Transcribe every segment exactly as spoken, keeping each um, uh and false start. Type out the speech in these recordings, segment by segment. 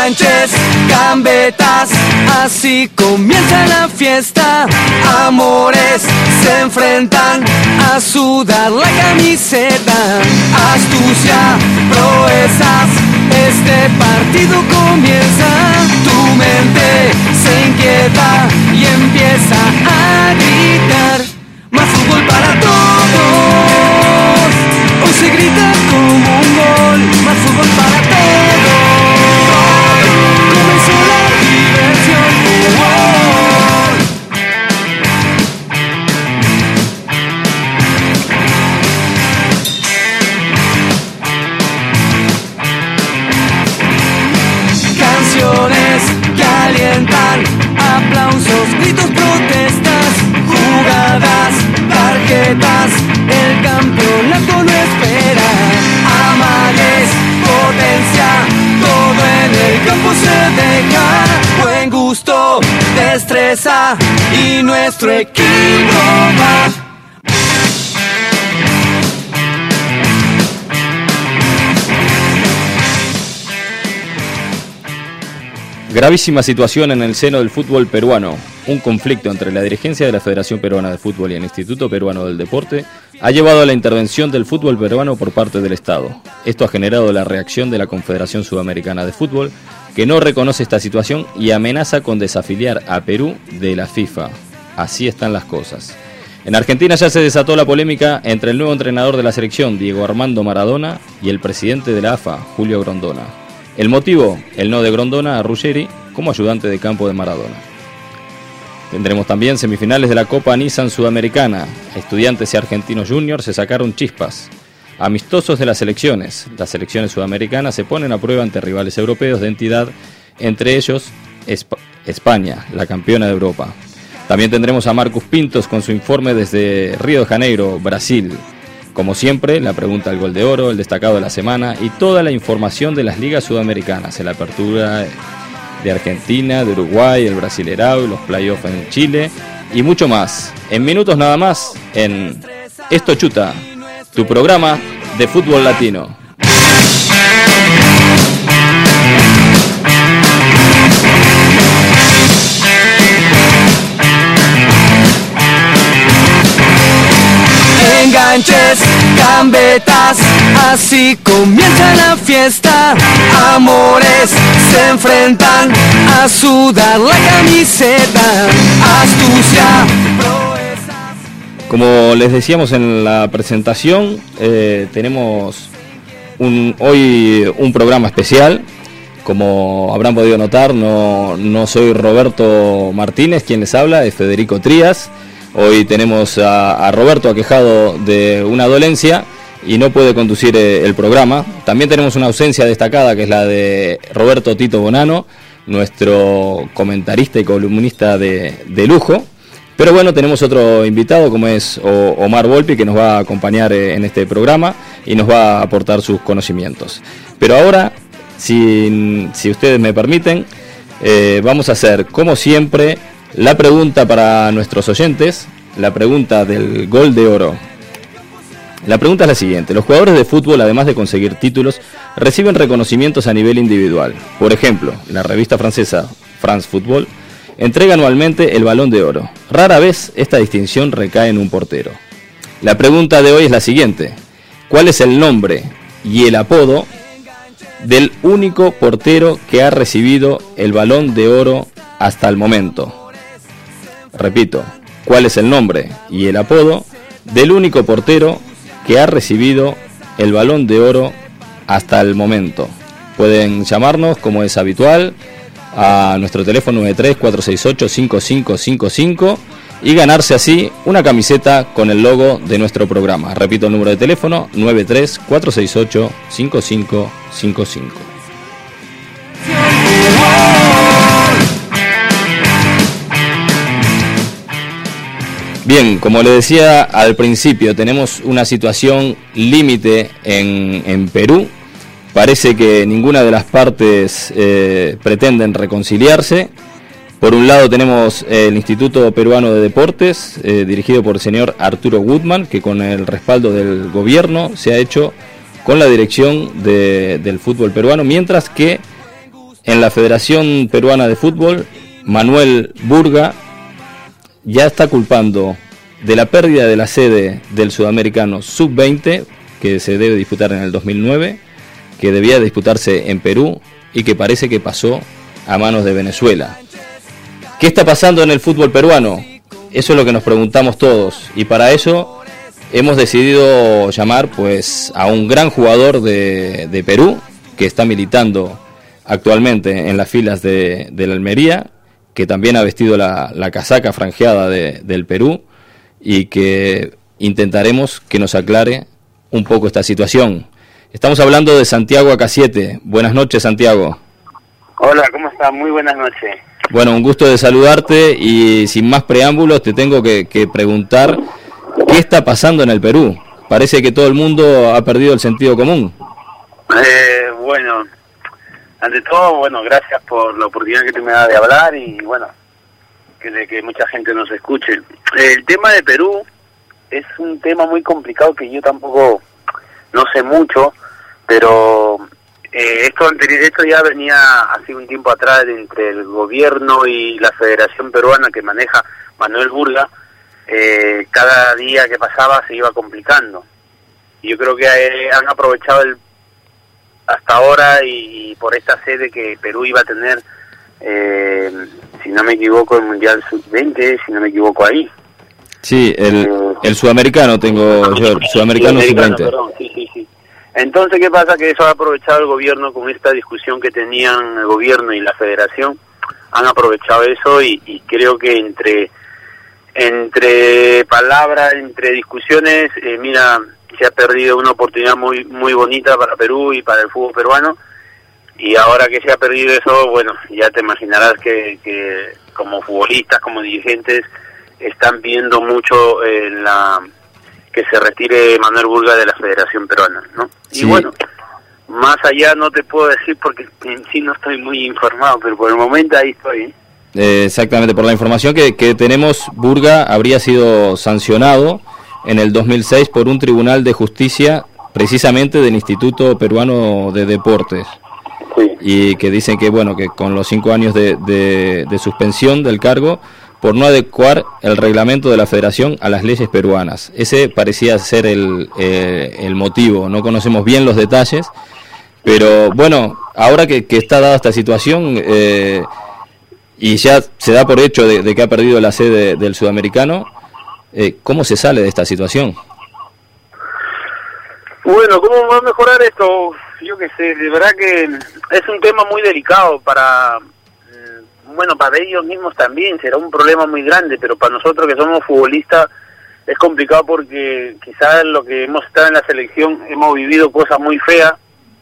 Enganches, gambetas, así comienza la fiesta. Amores se enfrentan a sudar la camiseta. Astucia, proezas, este partido comienza. Tu mente se inquieta y empieza a gritar. Más fútbol para todos. Hoy se grita como un gol. Más fútbol para todos. Comenzó la diversión. Canciones que alientan, aplausos, gritos, protestas, jugadas, tarjetas, el campeonato lo espera. Amagues, potencia, todo en el campo se deja. Buen gusto, destreza y nuestro equipo va. Gravísima situación en el seno del fútbol peruano. Un conflicto entre la dirigencia de la Federación Peruana de Fútbol y el Instituto Peruano del Deporte ha llevado a la intervención del fútbol peruano por parte del Estado. Esto ha generado la reacción de la Confederación Sudamericana de Fútbol, que no reconoce esta situación y amenaza con desafiliar a Perú de la FIFA. Así están las cosas. En Argentina ya se desató la polémica entre el nuevo entrenador de la selección, Diego Armando Maradona, y el presidente de la A F A, Julio Grondona. El motivo, el no de Grondona a Ruggeri como ayudante de campo de Maradona. Tendremos también semifinales de la Copa Nissan Sudamericana. Estudiantes y Argentinos Juniors se sacaron chispas. Amistosos de las selecciones. Las selecciones sudamericanas se ponen a prueba ante rivales europeos de entidad, entre ellos Esp- España, la campeona de Europa. También tendremos a Marcus Pintos con su informe desde Río de Janeiro, Brasil. Como siempre, la pregunta del Gol de Oro, el destacado de la semana y toda la información de las ligas sudamericanas, en la apertura de Argentina, de Uruguay, el Brasilerao, los playoffs en Chile y mucho más. En minutos nada más, en Esto Chuta, tu programa de fútbol latino. Enganches, gambetas, así comienza la fiesta. Amores se enfrentan a sudar la camiseta. Astucia, proezas. Como les decíamos en la presentación, eh, tenemos un, hoy un programa especial. Como habrán podido notar, no, no soy Roberto Martínez quien les habla, es Federico Trías. Hoy tenemos a, a Roberto aquejado de una dolencia y no puede conducir el programa. También tenemos una ausencia destacada, que es la de Roberto Tito Bonano, nuestro comentarista y columnista de, de lujo. Pero bueno, tenemos otro invitado como es Omar Volpi, que nos va a acompañar en este programa y nos va a aportar sus conocimientos. Pero ahora, si, si ustedes me permiten, eh, vamos a hacer, como siempre, la pregunta para nuestros oyentes, la pregunta del Gol de Oro. La pregunta es la siguiente: los jugadores de fútbol, además de conseguir títulos, reciben reconocimientos a nivel individual. Por ejemplo, la revista francesa France Football entrega anualmente el Balón de Oro. Rara vez esta distinción recae en un portero. La pregunta de hoy es la siguiente: ¿cuál es el nombre y el apodo del único portero que ha recibido el Balón de Oro hasta el momento? Repito, ¿cuál es el nombre y el apodo del único portero que ha recibido el Balón de Oro hasta el momento? Pueden llamarnos, como es habitual, a nuestro teléfono nueve tres cuatro seis ocho cinco cinco cinco cinco y ganarse así una camiseta con el logo de nuestro programa. Repito el número de teléfono: nueve tres cuatro seis ocho cinco cinco cinco cinco. Bien, como le decía al principio, tenemos una situación límite en, en Perú. Parece que ninguna de las partes eh, pretenden reconciliarse. Por un lado tenemos el Instituto Peruano de Deportes, eh, dirigido por el señor Arturo Gutman, que con el respaldo del gobierno se ha hecho con la dirección de, del fútbol peruano, mientras que en la Federación Peruana de Fútbol, Manuel Burga ya está culpando de la pérdida de la sede del Sudamericano sub veinte, que se debe disputar en el dos mil nueve, que debía disputarse en Perú y que parece que pasó a manos de Venezuela. ¿Qué está pasando en el fútbol peruano? Eso es lo que nos preguntamos todos, y para eso hemos decidido llamar pues a un gran jugador de, de Perú, que está militando actualmente en las filas de, de la Almería, que también ha vestido la, la casaca franjeada de, del Perú, y que intentaremos que nos aclare un poco esta situación. Estamos hablando de Santiago A K siete. Buenas noches, Santiago. Hola, ¿cómo estás? Muy buenas noches. Bueno, un gusto de saludarte, y sin más preámbulos te tengo que, que preguntar qué está pasando en el Perú. Parece que todo el mundo ha perdido el sentido común. Eh, bueno, ante todo, bueno, gracias por la oportunidad que tú me das de hablar y bueno, que de que mucha gente nos escuche. El tema de Perú es un tema muy complicado que yo tampoco no sé mucho, pero eh, esto anterior, esto ya venía hace un tiempo atrás entre el gobierno y la Federación Peruana que maneja Manuel Burga. Eh, cada día que pasaba se iba complicando. Y yo creo que eh, han aprovechado el hasta ahora y, y por esta sede que Perú iba a tener, eh, si no me equivoco, el Mundial sub veinte, si no me equivoco ahí. Sí, el, eh, el sudamericano tengo yo, el sudamericano sub veinte. Perdón, sí, sí, sí. Entonces, ¿qué pasa? Que eso ha aprovechado el gobierno con esta discusión que tenían el gobierno y la federación. Han aprovechado eso y, y creo que entre entre palabras, entre discusiones, eh, mira, se ha perdido una oportunidad muy muy bonita para Perú y para el fútbol peruano, y ahora que se ha perdido eso, bueno, ya te imaginarás que, que como futbolistas, como dirigentes, están pidiendo mucho eh, la que se retire Manuel Burga de la Federación Peruana, ¿no? Sí. Y bueno, más allá no te puedo decir porque en sí no estoy muy informado, pero por el momento ahí estoy, ¿eh? Eh, exactamente, por la información que, que tenemos, Burga habría sido sancionado en el dos mil seis por un tribunal de justicia, precisamente del Instituto Peruano de Deportes. Sí. Y que dicen que bueno, que con los cinco años de, de, de suspensión del cargo por no adecuar el reglamento de la Federación a las leyes peruanas. Ese parecía ser el, eh, el motivo. No conocemos bien los detalles, pero bueno, ahora que, que está dada esta situación, eh, y ya se da por hecho de, de que ha perdido la sede del Sudamericano, eh, ¿cómo se sale de esta situación? Bueno, ¿cómo va a mejorar esto? Yo qué sé, de verdad que es un tema muy delicado para, bueno, para ellos mismos también, será un problema muy grande, pero para nosotros que somos futbolistas es complicado porque quizás lo que hemos estado en la selección hemos vivido cosas muy feas,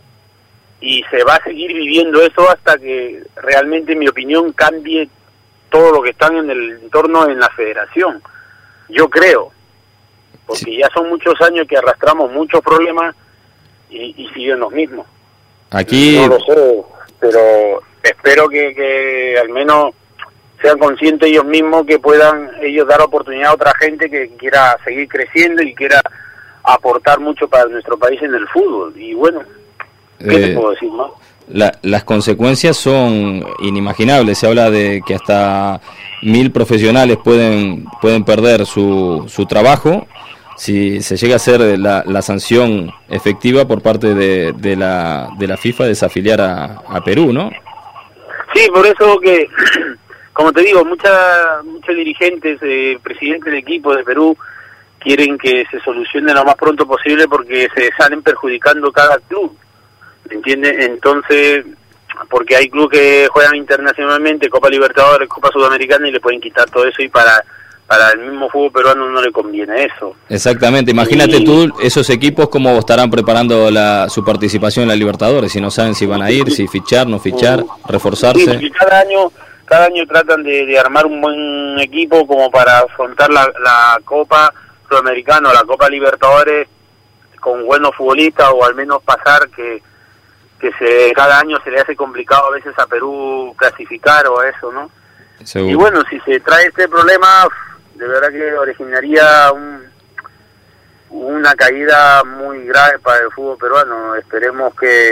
y se va a seguir viviendo eso hasta que realmente, en mi opinión, cambie todo lo que están en el entorno en la federación. Yo creo, porque sí, ya son muchos años que arrastramos muchos problemas y, y siguen los mismos. Aquí no lo sé, pero espero que, que al menos sean conscientes ellos mismos, que puedan ellos dar oportunidad a otra gente que quiera seguir creciendo y quiera aportar mucho para nuestro país en el fútbol. Y bueno, ¿qué eh, te puedo decir, no? La, las consecuencias son inimaginables. Se habla de que hasta mil profesionales pueden pueden perder su, su trabajo si se llega a hacer la, la sanción efectiva por parte de, de la de la FIFA de desafiliar a, a Perú, ¿no? Sí, por eso que, como te digo, mucha, muchos dirigentes, eh, presidentes de equipo de Perú quieren que se solucione lo más pronto posible porque se salen perjudicando cada club. ¿Me entiendes? Entonces, porque hay clubes que juegan internacionalmente, Copa Libertadores, Copa Sudamericana, y le pueden quitar todo eso, y para para el mismo fútbol peruano no le conviene eso. Exactamente, imagínate y... tú, esos equipos cómo estarán preparando la, su participación en la Libertadores, si no saben si van a ir, si fichar, no fichar, reforzarse. Sí, cada año cada año tratan de, de armar un buen equipo como para afrontar la, la Copa Sudamericana o la Copa Libertadores con buenos futbolistas, o al menos pasar que que se cada año se le hace complicado a veces a Perú clasificar o eso, ¿no? Seguro. Y bueno, si se trae este problema, de verdad que originaría un, una caída muy grave para el fútbol peruano. Esperemos que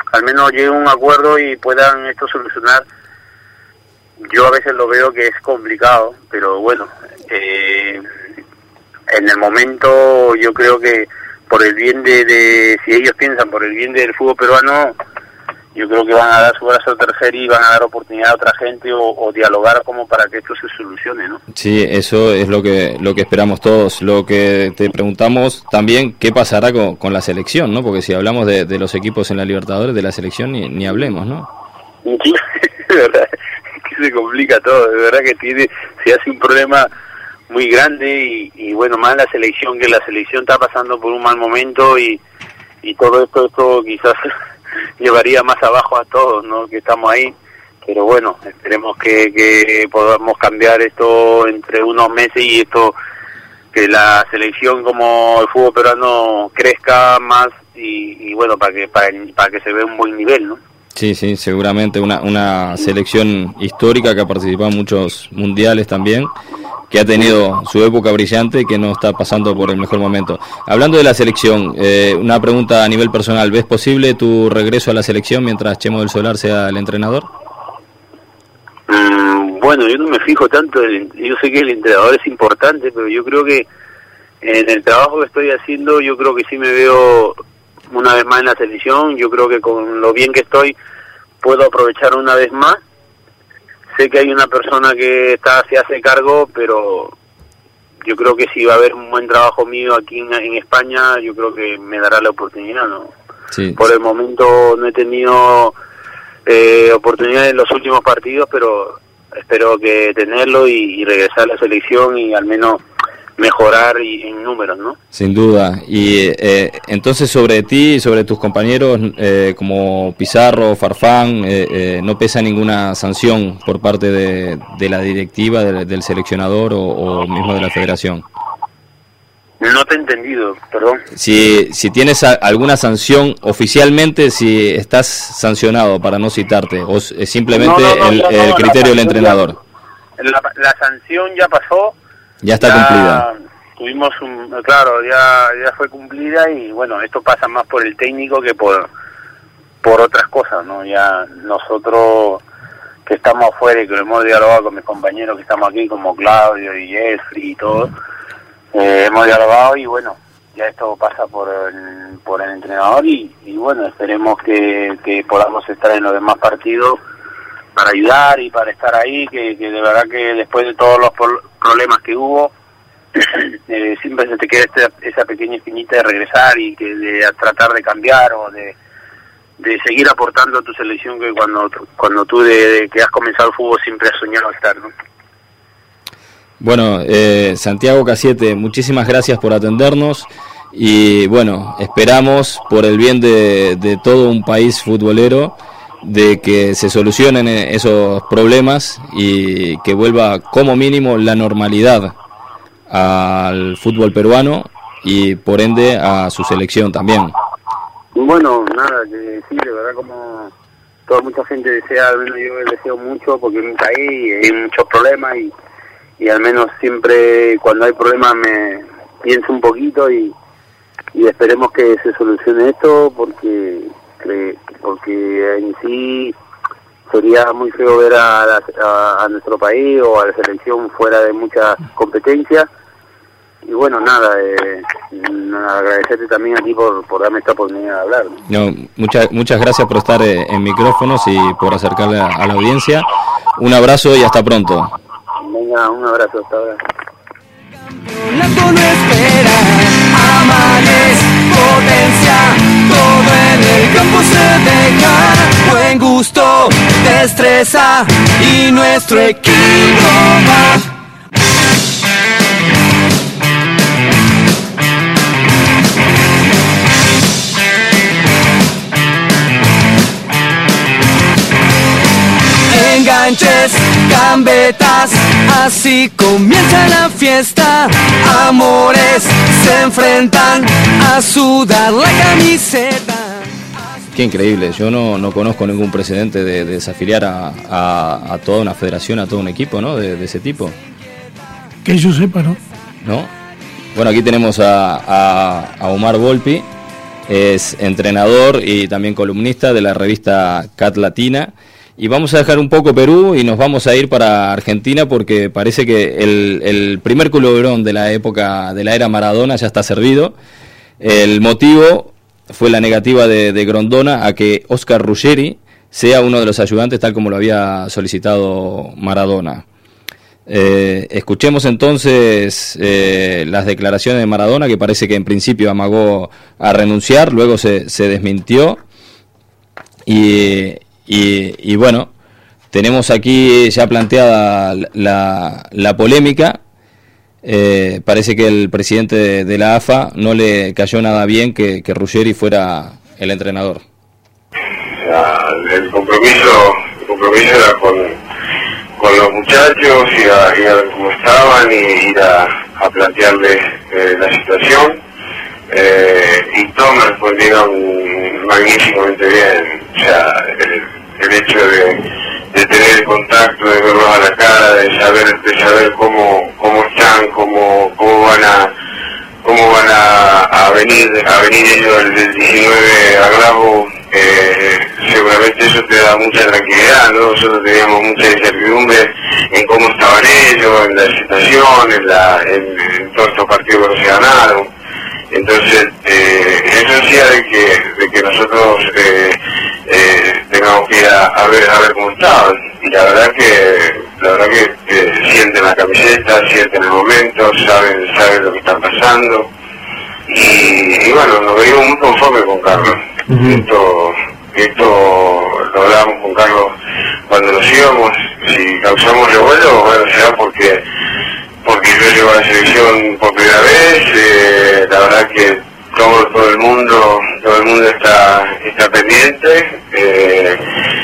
al menos llegue a un acuerdo y puedan esto solucionar. Yo a veces lo veo que es complicado, pero bueno, eh, en el momento yo creo que por el bien de, de, si ellos piensan por el bien del fútbol peruano, yo creo que van a dar su brazo a tercer y van a dar oportunidad a otra gente o, o dialogar como para que esto se solucione, ¿no? Sí, eso es lo que lo que esperamos todos. Lo que te preguntamos también, ¿qué pasará con, con la selección, no? Porque si hablamos de, de los equipos en la Libertadores, de la selección ni, ni hablemos, ¿no? Sí, de verdad, que se complica todo, de verdad que tiene, se hace un problema muy grande y, y bueno, más la selección, que la selección está pasando por un mal momento y, y todo esto, esto quizás llevaría más abajo a todos, ¿no? Que estamos ahí, pero bueno, esperemos que, que podamos cambiar esto entre unos meses y esto, que la selección como el fútbol peruano crezca más y, y bueno, para que para, para que se vea un buen nivel, ¿no? Sí, sí, seguramente una, una selección histórica que ha participado en muchos mundiales también, que ha tenido su época brillante y que no está pasando por el mejor momento. Hablando de la selección, eh, una pregunta a nivel personal, ¿ves posible tu regreso a la selección mientras Chemo del Solar sea el entrenador? Mm, bueno, yo no me fijo tanto, en, yo sé que el entrenador es importante, pero yo creo que en el trabajo que estoy haciendo, yo creo que sí me veo una vez más en la selección. Yo creo que con lo bien que estoy puedo aprovechar una vez más. Sé que hay una persona que está se hace cargo, pero yo creo que si va a haber un buen trabajo mío aquí en, en España, yo creo que me dará la oportunidad, ¿no? Sí. Por el momento no he tenido eh, oportunidad en los últimos partidos, pero espero que tenerlo y, y regresar a la selección y al menos mejorar y, en números, ¿no? Sin duda. Y eh, entonces sobre ti, sobre tus compañeros eh, como Pizarro, Farfán, eh, eh, ¿no pesa ninguna sanción por parte de, de la directiva, de, del seleccionador o, o mismo de la federación? No te he entendido, perdón. Si, si tienes a, alguna sanción oficialmente, si estás sancionado para no citarte, o es simplemente no, no, no, el, no, no, el criterio del entrenador. Ya, la, la sanción ya pasó. Ya está ya cumplida. Tuvimos un, claro, ya ya fue cumplida y bueno, esto pasa más por el técnico que por por otras cosas, ¿no? Ya nosotros que estamos afuera y que lo hemos dialogado con mis compañeros que estamos aquí, como Claudio y Jeffrey y todo, eh, hemos dialogado y bueno, ya esto pasa por el, por el entrenador y, y bueno, esperemos que, que podamos estar en los demás partidos para ayudar y para estar ahí, que, que de verdad que después de todos los problemas que hubo, eh, siempre se te queda esta, esa pequeña espinita de regresar y que de tratar de cambiar o de, de seguir aportando a tu selección, que cuando cuando tú de, de que has comenzado el fútbol siempre has soñado estar, ¿no? Bueno, eh, Santiago Cassiete, muchísimas gracias por atendernos y bueno, esperamos por el bien de, de todo un país futbolero de que se solucionen esos problemas y que vuelva como mínimo la normalidad al fútbol peruano y por ende a su selección también. Bueno, nada, que sí, de verdad como toda mucha gente desea, al menos yo deseo mucho porque en mi país hay muchos problemas y, y al menos siempre cuando hay problemas me pienso un poquito y, y esperemos que se solucione esto porque porque en sí sería muy feo ver a, la, a, a nuestro país o a la selección fuera de mucha competencia y bueno, nada, eh, agradecerte también a ti por, por darme esta oportunidad de hablar. No, muchas muchas gracias por estar eh, en micrófonos y por acercarle a, a la audiencia. Un abrazo y hasta pronto. Venga, un abrazo, hasta ahora. La no espera, amanes, potencia, todo en el campo se deja, buen gusto, destreza y nuestro equipo va. Enganches, gambetas, así comienza la fiesta. Amores se enfrentan a sudar la camiseta. Qué increíble, yo no, no conozco ningún precedente de, de desafiliar a, a, a toda una federación, a todo un equipo, ¿no? De, de ese tipo. Que yo sepa, ¿no? ¿No? Bueno, aquí tenemos a, a, a Omar Volpi, es entrenador y también columnista de la revista Cat Latina. Y vamos a dejar un poco Perú y nos vamos a ir para Argentina porque parece que el, el primer culebrón de la época, de la era Maradona ya está servido. El motivo fue la negativa de, de Grondona a que Oscar Ruggeri sea uno de los ayudantes tal como lo había solicitado Maradona. Eh, escuchemos entonces eh, las declaraciones de Maradona, que parece que en principio amagó a renunciar, luego se, se desmintió y, y, y bueno, tenemos aquí ya planteada la, la polémica. Eh, parece que el presidente de, de la A F A no le cayó nada bien que, que Ruggeri fuera el entrenador. El compromiso, el compromiso era con, con los muchachos, ir a, ir a ver cómo estaban y ir a, a plantearles eh, la situación. Eh, y todos me respondieron magníficamente bien. O sea, el, el hecho de, de tener el contacto, de verlos a la cara, de saber, de saber cómo, cómo están, cómo, cómo van a, cómo van a, a venir, a venir ellos el, el diecinueve a Grabo. Eh, seguramente eso te da mucha tranquilidad, ¿no? Nosotros teníamos mucha incertidumbre en cómo estaban ellos, en la situación, en, la, en, en todos estos partidos que no se ganaron. Entonces, eh, eso hacía de que, de que nosotros eh, eh, tengamos que ir a, a ver a ver cómo estaban. Y la verdad que la verdad que eh, sienten la camiseta, sienten el momento, saben, saben lo que está pasando. Y, y bueno, nos venimos muy conformes con Carlos. Uh-huh. Esto, esto lo hablábamos con Carlos cuando nos íbamos. Si causamos revuelo, bueno, será porque porque yo llevo a la selección por primera vez. Eh, la verdad que todo, todo el mundo todo el mundo está está pendiente. Eh,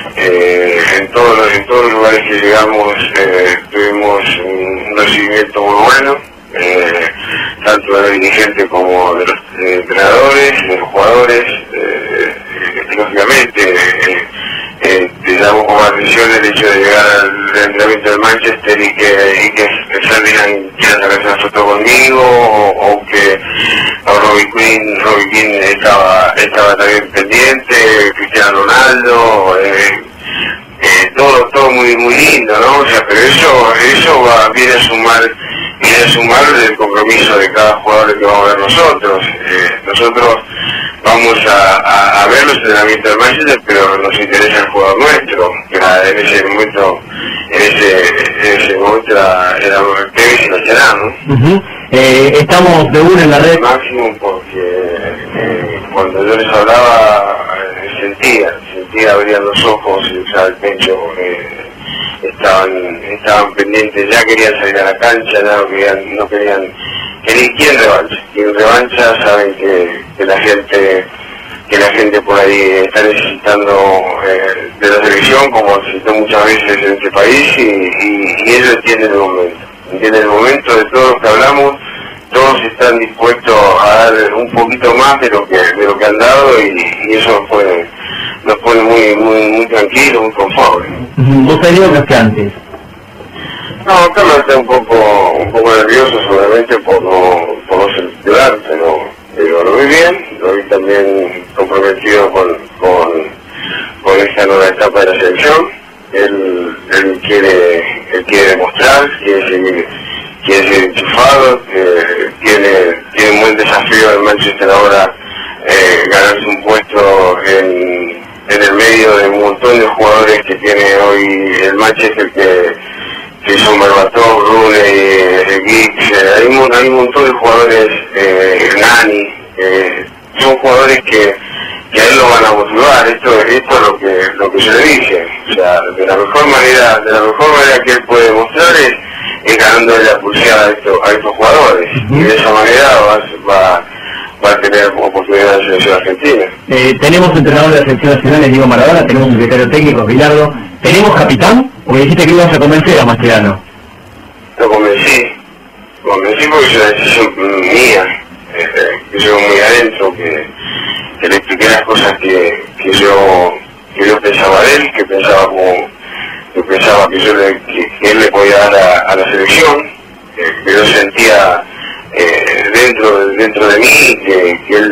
eh, en todos los en todos los lugares que llegamos eh, tuvimos un, un recibimiento muy bueno. Eh, tanto de los dirigentes como de los eh, entrenadores, de los jugadores. Eh, eh, lógicamente eh, eh, te damos como atención el hecho de llegar al entrenamiento del Manchester y que, y que Ferdinand quiera sacarse una foto conmigo, o, o que o Robbie Quinn, Robbie Quinn estaba, estaba también pendiente, Cristiano Ronaldo, eh, eh, todo, todo muy, muy lindo, ¿no? O sea, pero eso, eso va, viene a sumar viene a sumar el compromiso de cada jugador que vamos a ver nosotros. Eh, nosotros vamos a, a, a ver los entrenamientos del Manchester, pero nos interesa el jugador nuestro, que era en ese momento, en ese, en ese momento era, era Tevez y Mascherano, ¿no? Uh-huh. eh, estamos de una en la red. Máximo porque eh, cuando yo les hablaba eh, sentía, sentía abrían los ojos y usaba el pecho. Eh, estaban estaban pendientes, ya querían salir a la cancha, ya no querían, no querían, querían quieren revancha, quieren revancha, saben que, que la gente que la gente por ahí está necesitando eh, de la selección, como necesitó muchas veces en este país, y, y, y ellos entienden el momento, entienden el momento de todos los que hablamos, todos están dispuestos a dar un poquito más de lo que de lo que han dado, y, y eso nos pone, nos pone muy muy muy tranquilos, muy conformes. ¿Vos te digo que antes? No, Carlos está un poco un poco nervioso seguramente por no, por no seleccionar, pero, pero lo vi bien, lo vi también comprometido con, con, con esta nueva etapa de la selección. Él, él quiere él quiere demostrar, quiere seguir, quiere ser enchufado, eh, tiene, tiene un buen desafío en Manchester ahora, eh, ganarse un puesto en, en el medio de un montón de jugadores que tiene hoy el Manchester, que, que son Berbatov, Rooney, Giggs, eh, hay, un, hay un montón de jugadores, eh, Nani, eh, son jugadores que, que a él lo van a motivar. Esto, esto es lo que, lo que yo le dije. O sea, de la mejor manera, de la mejor manera que él puede demostrar es, es ganándole la pulseada a estos, a estos jugadores. Y de esa manera va, va, va a tener oportunidad en la selección argentina. Eh, tenemos entrenador de la selección nacional, Diego Maradona, tenemos un secretario técnico, Bilardo, tenemos capitán, porque dijiste que ibas a convencer a Mascherano. Lo convencí, lo convencí porque es una decisión mía, eh, que yo muy adentro, que, que le expliqué las cosas que, que yo que yo pensaba de él, que pensaba como, que pensaba que yo le, que, que él le podía dar a, a la selección, eh, que yo sentía eh, dentro dentro de mí que, que él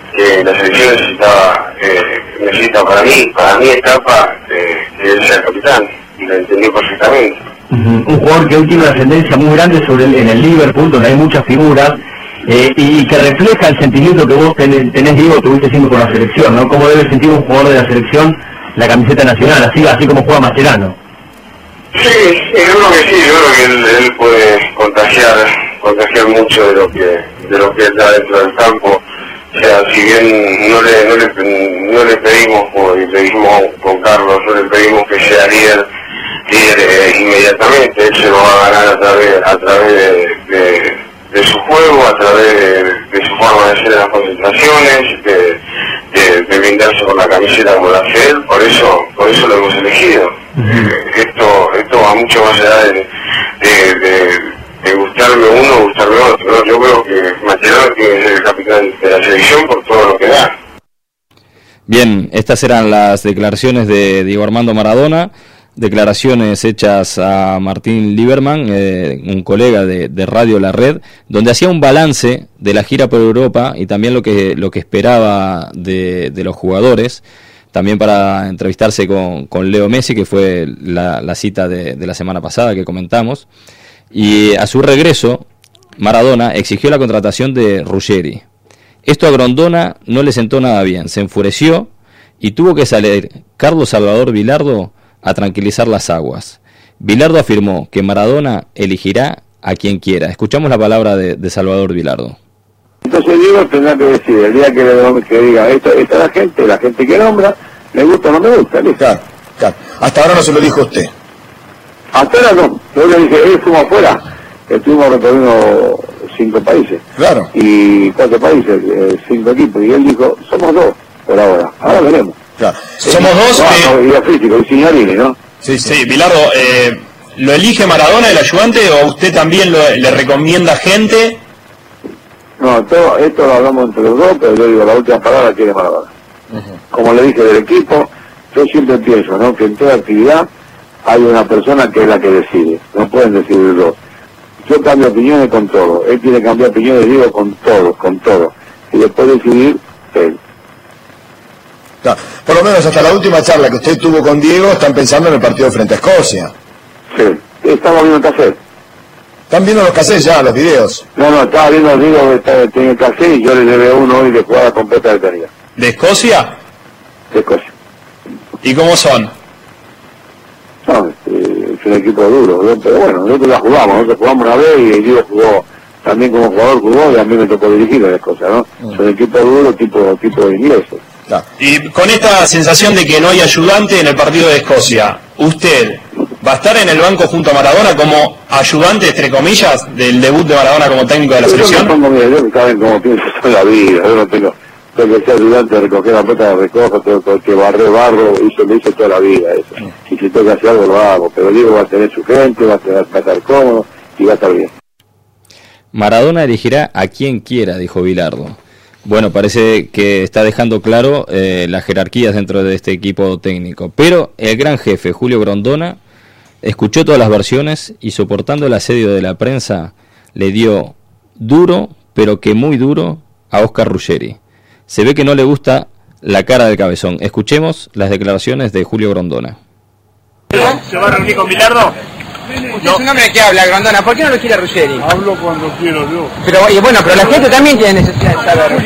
que la selección necesitaba, eh, necesita para mí, para mi etapa, eh, que él sea el capitán, y lo entendió perfectamente. Uh-huh. Un jugador que hoy tiene una ascendencia muy grande sobre el, en el Liverpool, donde hay muchas figuras, eh, y que refleja el sentimiento que vos tenés, tenés Diego, tuviste siempre con la selección, ¿no? ¿Cómo debe sentir un jugador de la selección la camiseta nacional, así así como juega Mascherano? Sí, yo creo que sí, yo creo que él, él puede contagiar, contagiar mucho de lo que, de lo que él da dentro del campo. O sea, si bien no le, no le, no le pedimos, como le dijimos con Carlos, no le pedimos que sea líder, líder eh, inmediatamente, él se lo va a ganar a través, a través de, de, de su juego, a través de, de su forma de hacer las concentraciones, de, de, de brindarse con la camiseta como la hace él, por eso, por eso lo hemos elegido. Uh-huh. Esto, esto va mucho más allá de, de, de, de gustarme uno o gustarme otro, ¿no? Yo creo que Mascherano tiene que ser el capitán de la selección por todo lo que da. Bien, estas eran las declaraciones de Diego Armando Maradona, declaraciones hechas a Martín Lieberman, eh, un colega de, de Radio La Red, donde hacía un balance de la gira por Europa y también lo que, lo que esperaba de, de los jugadores, también para entrevistarse con, con Leo Messi, que fue la, la cita de, de la semana pasada que comentamos. Y a su regreso, Maradona exigió la contratación de Ruggeri. Esto a Grondona no le sentó nada bien, se enfureció y tuvo que salir Carlos Salvador Vilardo a tranquilizar las aguas. Vilardo afirmó que Maradona elegirá a quien quiera. Escuchamos la palabra de, de Salvador Vilardo. Entonces Diego tendrá que decir, el día que, le, que diga, esto, esta es la gente, la gente que nombra, me gusta o no me gusta, listo. Claro, claro. Hasta ahora no se lo dijo usted. Hasta ahora no, yo le dije, él fuimos afuera, estuvimos recorriendo cinco países. Claro. Y cuatro países, eh, cinco equipos, y él dijo, somos dos por ahora, ahora veremos. Claro. Eh, Somos dos. No, eh... no, y físico, y Signorini, ¿no? Sí, sí, sí, Bilardo, eh, ¿lo elige Maradona el ayudante o usted también lo, le recomienda gente? No, todo esto lo hablamos entre los dos, pero yo digo, la última palabra tiene Maradona. Uh-huh. Como le dije del equipo, yo siempre pienso, ¿no?, que en toda actividad hay una persona que es la que decide, no pueden decidir dos. Yo cambio opiniones con todo, él tiene que cambiar opiniones, digo, con todo, con todo, y después decidir él. Claro. Por lo menos hasta la última charla que usted tuvo con Diego, están pensando en el partido frente a Escocia. Sí, estamos viendo el cassette. ¿Están viendo los cassettes ya, los videos? No, no, estaba viendo, digo, está, tiene el cassette y yo le llevé uno hoy de jugada completa de teoría. ¿De Escocia? De Escocia. ¿Y cómo son? No, este, es un equipo duro, ¿no? Pero bueno, nosotros la jugamos, nosotros jugamos una vez y Diego jugó, también como jugador jugó y a mí me tocó dirigir en Escocia, ¿no? Uh-huh. Son equipos duros, tipo, tipo de ingleses. Claro. Y con esta sensación de que no hay ayudante en el partido de Escocia, ¿usted va a estar en el banco junto a Maradona como ayudante, entre comillas, del debut de Maradona como técnico de la selección? Yo no pongo miedo, yo saben cómo pienso en la vida, yo no tengo, tengo que ser ayudante de recoger la pelota, de recojo, tengo que barrer barro, eso lo hice toda la vida, eso. Y si tengo que hacer algo lo hago, pero Diego va a tener su gente, va a, tener, va a estar cómodo y va a estar bien. Maradona elegirá a quien quiera, dijo Vilardo. Bueno, parece que está dejando claro eh, las jerarquías dentro de este equipo técnico. Pero el gran jefe, Julio Grondona, escuchó todas las versiones y, soportando el asedio de la prensa, le dio duro, pero que muy duro, a Oscar Ruggeri. Se ve que no le gusta la cara del cabezón. Escuchemos las declaraciones de Julio Grondona. ¿Se va a reunir con Bilardo? Usted no. Es un hombre que habla, Grondona. ¿Por qué no lo quiere Ruggeri? Hablo cuando quiero yo. Pero oye, bueno, pero la gente también tiene necesidad de saber.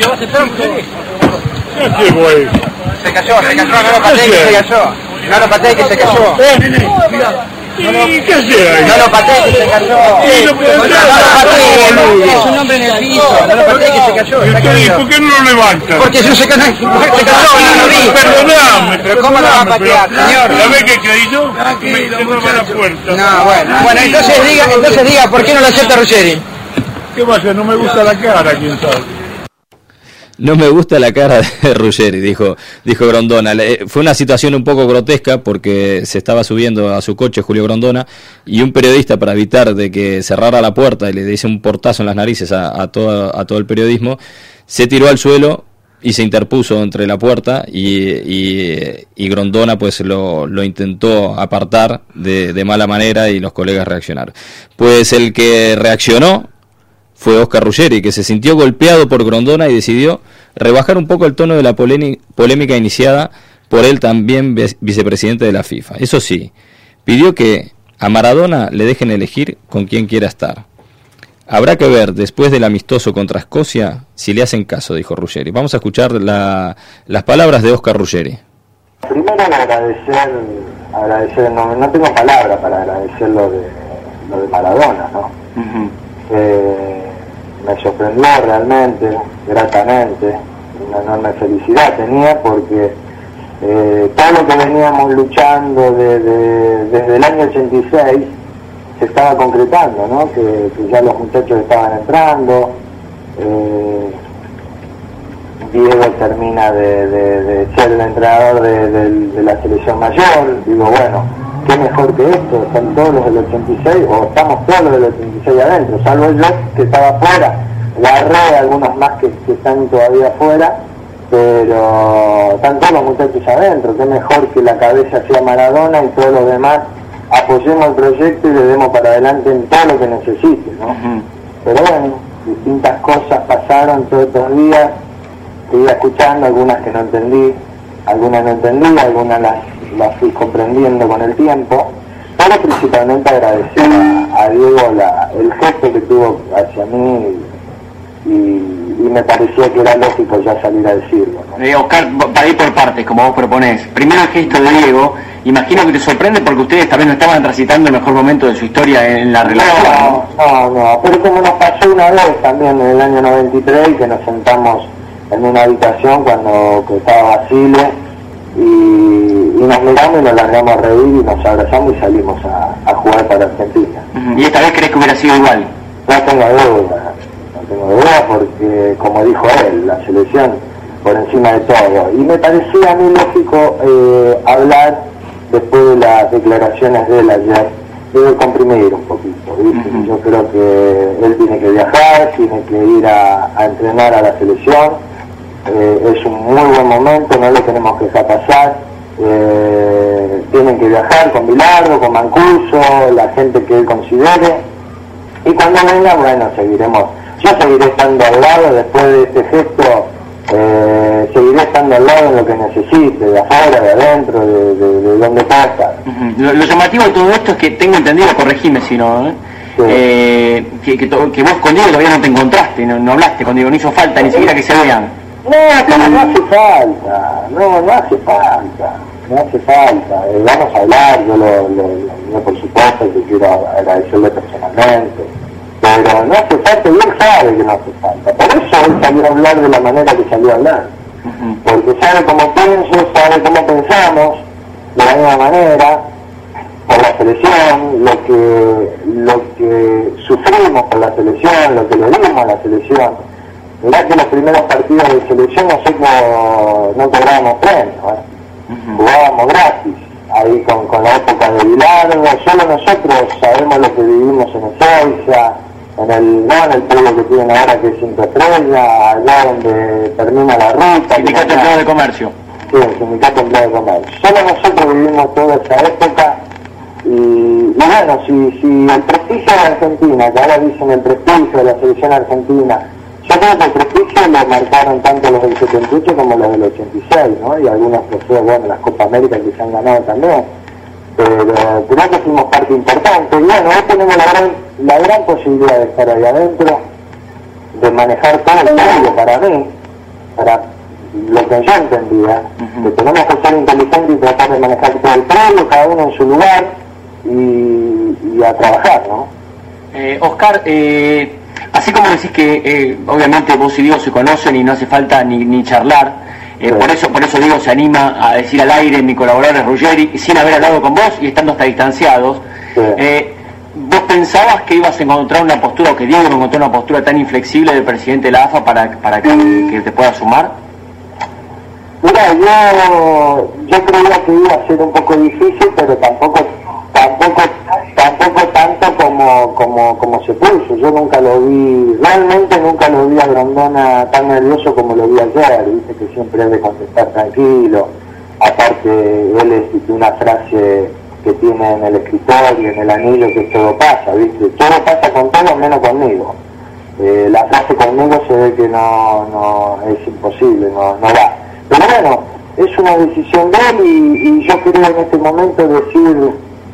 ¿Qué güey? Se cayó, se cayó, no lo pateé que se cayó. No lo pateé que se cayó. No lo, ¿qué hace ahí? No lo pateé que se cayó. Sí, no, no, no, no lo pateé, es un hombre en el piso. No lo pateé que se cayó. ¿Por qué no lo levanta? Porque si se cayó, se cayó, no lo vi. Perdóname. Pero ¿cómo lo va a patear, señor? ¿La vez que caí yo? Me cerraba la puerta. No, bueno, bueno, entonces diga, entonces diga, ¿por qué no lo acepta Ruggeri? ¿Qué pasa? No me gusta la cara, quién sabe. No me gusta la cara de Ruggeri, dijo, dijo Grondona. Fue una situación un poco grotesca porque se estaba subiendo a su coche Julio Grondona y un periodista, para evitar de que cerrara la puerta y le diese un portazo en las narices a, a, todo, a todo el periodismo, se tiró al suelo y se interpuso entre la puerta y, y, y Grondona pues lo, lo intentó apartar de, de mala manera y los colegas reaccionaron. Pues el que reaccionó fue Oscar Ruggeri, que se sintió golpeado por Grondona y decidió rebajar un poco el tono de la polémica iniciada por el también vicepresidente de la FIFA. Eso sí, pidió que a Maradona le dejen elegir con quién quiera estar. Habrá que ver, después del amistoso contra Escocia, si le hacen caso, dijo Ruggeri. Vamos a escuchar la, las palabras de Oscar Ruggeri. Primero agradecer, agradecer no, no tengo palabras para agradecer lo de, lo de Maradona, ¿no? Uh-huh. Eh, me sorprendió realmente, gratamente, una enorme felicidad tenía porque eh, todo lo que veníamos luchando de, de, desde el año ochenta y seis se estaba concretando, ¿no? Que, que ya los muchachos estaban entrando, eh, Diego termina de, de, de ser el entrenador de, de, de la selección mayor, digo, bueno, qué mejor que esto, están todos los del ochenta y seis, o estamos todos los del ochenta y seis adentro, salvo yo que estaba afuera, agarré algunos más que, que están todavía afuera, pero están todos los muchachos adentro, qué mejor que la cabeza sea Maradona y todos los demás apoyemos el proyecto y le demos para adelante en todo lo que necesite, ¿no? Uh-huh. Pero bueno, distintas cosas pasaron todos estos días, seguí escuchando, algunas que no entendí, algunas no entendí, algunas las, las fui comprendiendo con el tiempo, pero principalmente agradecer a, a Diego la, el gesto que tuvo hacia mí y, y me parecía que era lógico ya salir a decirlo, ¿no? Eh, Oscar, para ir por partes, como vos proponés, primero el gesto de Diego, imagino que te sorprende porque ustedes también no estaban transitando el mejor momento de su historia en la relación. No, no, no, pero como nos pasó una vez también en el año noventa y tres, que nos sentamos en una habitación cuando que estaba Basile y, y nos miramos y nos largamos a reír y nos abrazamos y salimos a, a jugar para Argentina. Uh-huh. ¿Y esta vez crees que hubiera sido igual? No tengo duda, no tengo duda porque, como dijo él, la selección por encima de todo. Y me parecía a mí lógico eh, hablar después de las declaraciones de él ayer, debe comprimir un poquito, ¿viste? Uh-huh. Yo creo que él tiene que viajar, tiene que ir a, a entrenar a la selección, eh, es un muy buen momento, no lo tenemos que dejar pasar, eh, tienen que viajar con Bilardo, con Mancuso, la gente que él considere, y cuando venga, bueno, seguiremos, yo seguiré estando al lado después de este gesto. Eh, seguiré estando al lado de lo que necesite, de afuera, de adentro, de, de, de donde pueda estar. Uh-huh. lo, lo llamativo de todo esto es que tengo entendido, corregime si no, ¿eh? Sí. Eh, que, que, to, que vos con Diego todavía no te encontraste, no, no hablaste con Diego, no hizo falta ni siquiera que se vean. No, pero no hace falta, no, no hace falta, no hace falta, eh, vamos a hablar, yo lo, lo, yo por supuesto que quiero agradecerle personalmente. Pero no hace falta, y él sabe que no hace falta. Por eso él salió a hablar de la manera que salió a hablar. Uh-huh. Porque sabe cómo pienso, sabe cómo pensamos, de la misma manera, por la selección, lo que, lo que sufrimos por la selección, lo que le dimos a la selección. Mirá que los primeros partidos de selección nosotros no cobrábamos premios, ¿eh? Uh-huh. Jugábamos gratis. Ahí con, con la época de Bilardo, solo nosotros sabemos lo que vivimos en Ezeiza, en el, no en el pueblo que tienen ahora que es Cinco Estrellas, allá donde termina la ruta. Sindicato Empleado de Comercio. Sí, el Sindicato Empleado de Comercio. Solo nosotros vivimos toda esa época y, y bueno, si, si el prestigio de Argentina, que ahora dicen el prestigio de la selección argentina, yo creo que el prestigio lo marcaron tanto los del setenta y ocho como los del ochenta y seis, ¿no? Y algunos trofeos, bueno, las Copa América que se han ganado también. Pero creo que fuimos parte importante. Y bueno, hoy tenemos la gran, la gran posibilidad de estar ahí adentro, de manejar todo el mundo para mí, para lo que yo entendía, uh-huh. que tenemos que ser inteligentes y tratar de manejar todo el pueblo, cada uno en su lugar, y, y a trabajar, ¿no? Eh, Oscar, eh... así como decís que eh, obviamente vos y Diego se conocen y no hace falta ni, ni charlar, eh, sí. por eso por eso Diego se anima a decir al aire, mi colaborador es Ruggeri, sin haber hablado con vos y estando hasta distanciados, sí. eh, ¿vos pensabas que ibas a encontrar una postura, o que Diego encontró una postura tan inflexible del presidente de la A F A para, para que, que te pueda sumar? Mira, yo, yo creía que iba a ser un poco difícil, pero tampoco tampoco tampoco tanto como como como se puso. Yo nunca lo vi, realmente nunca lo vi a Grondona tan nervioso como lo vi ayer, viste que siempre es de contestar tranquilo, aparte él es de una frase que tiene en el escritorio, en el anillo, que todo pasa, viste, todo pasa con todo menos conmigo, Eh, la frase conmigo se ve que no, no es imposible, no, no va. Pero bueno, es una decisión de él y, y yo quería en este momento decir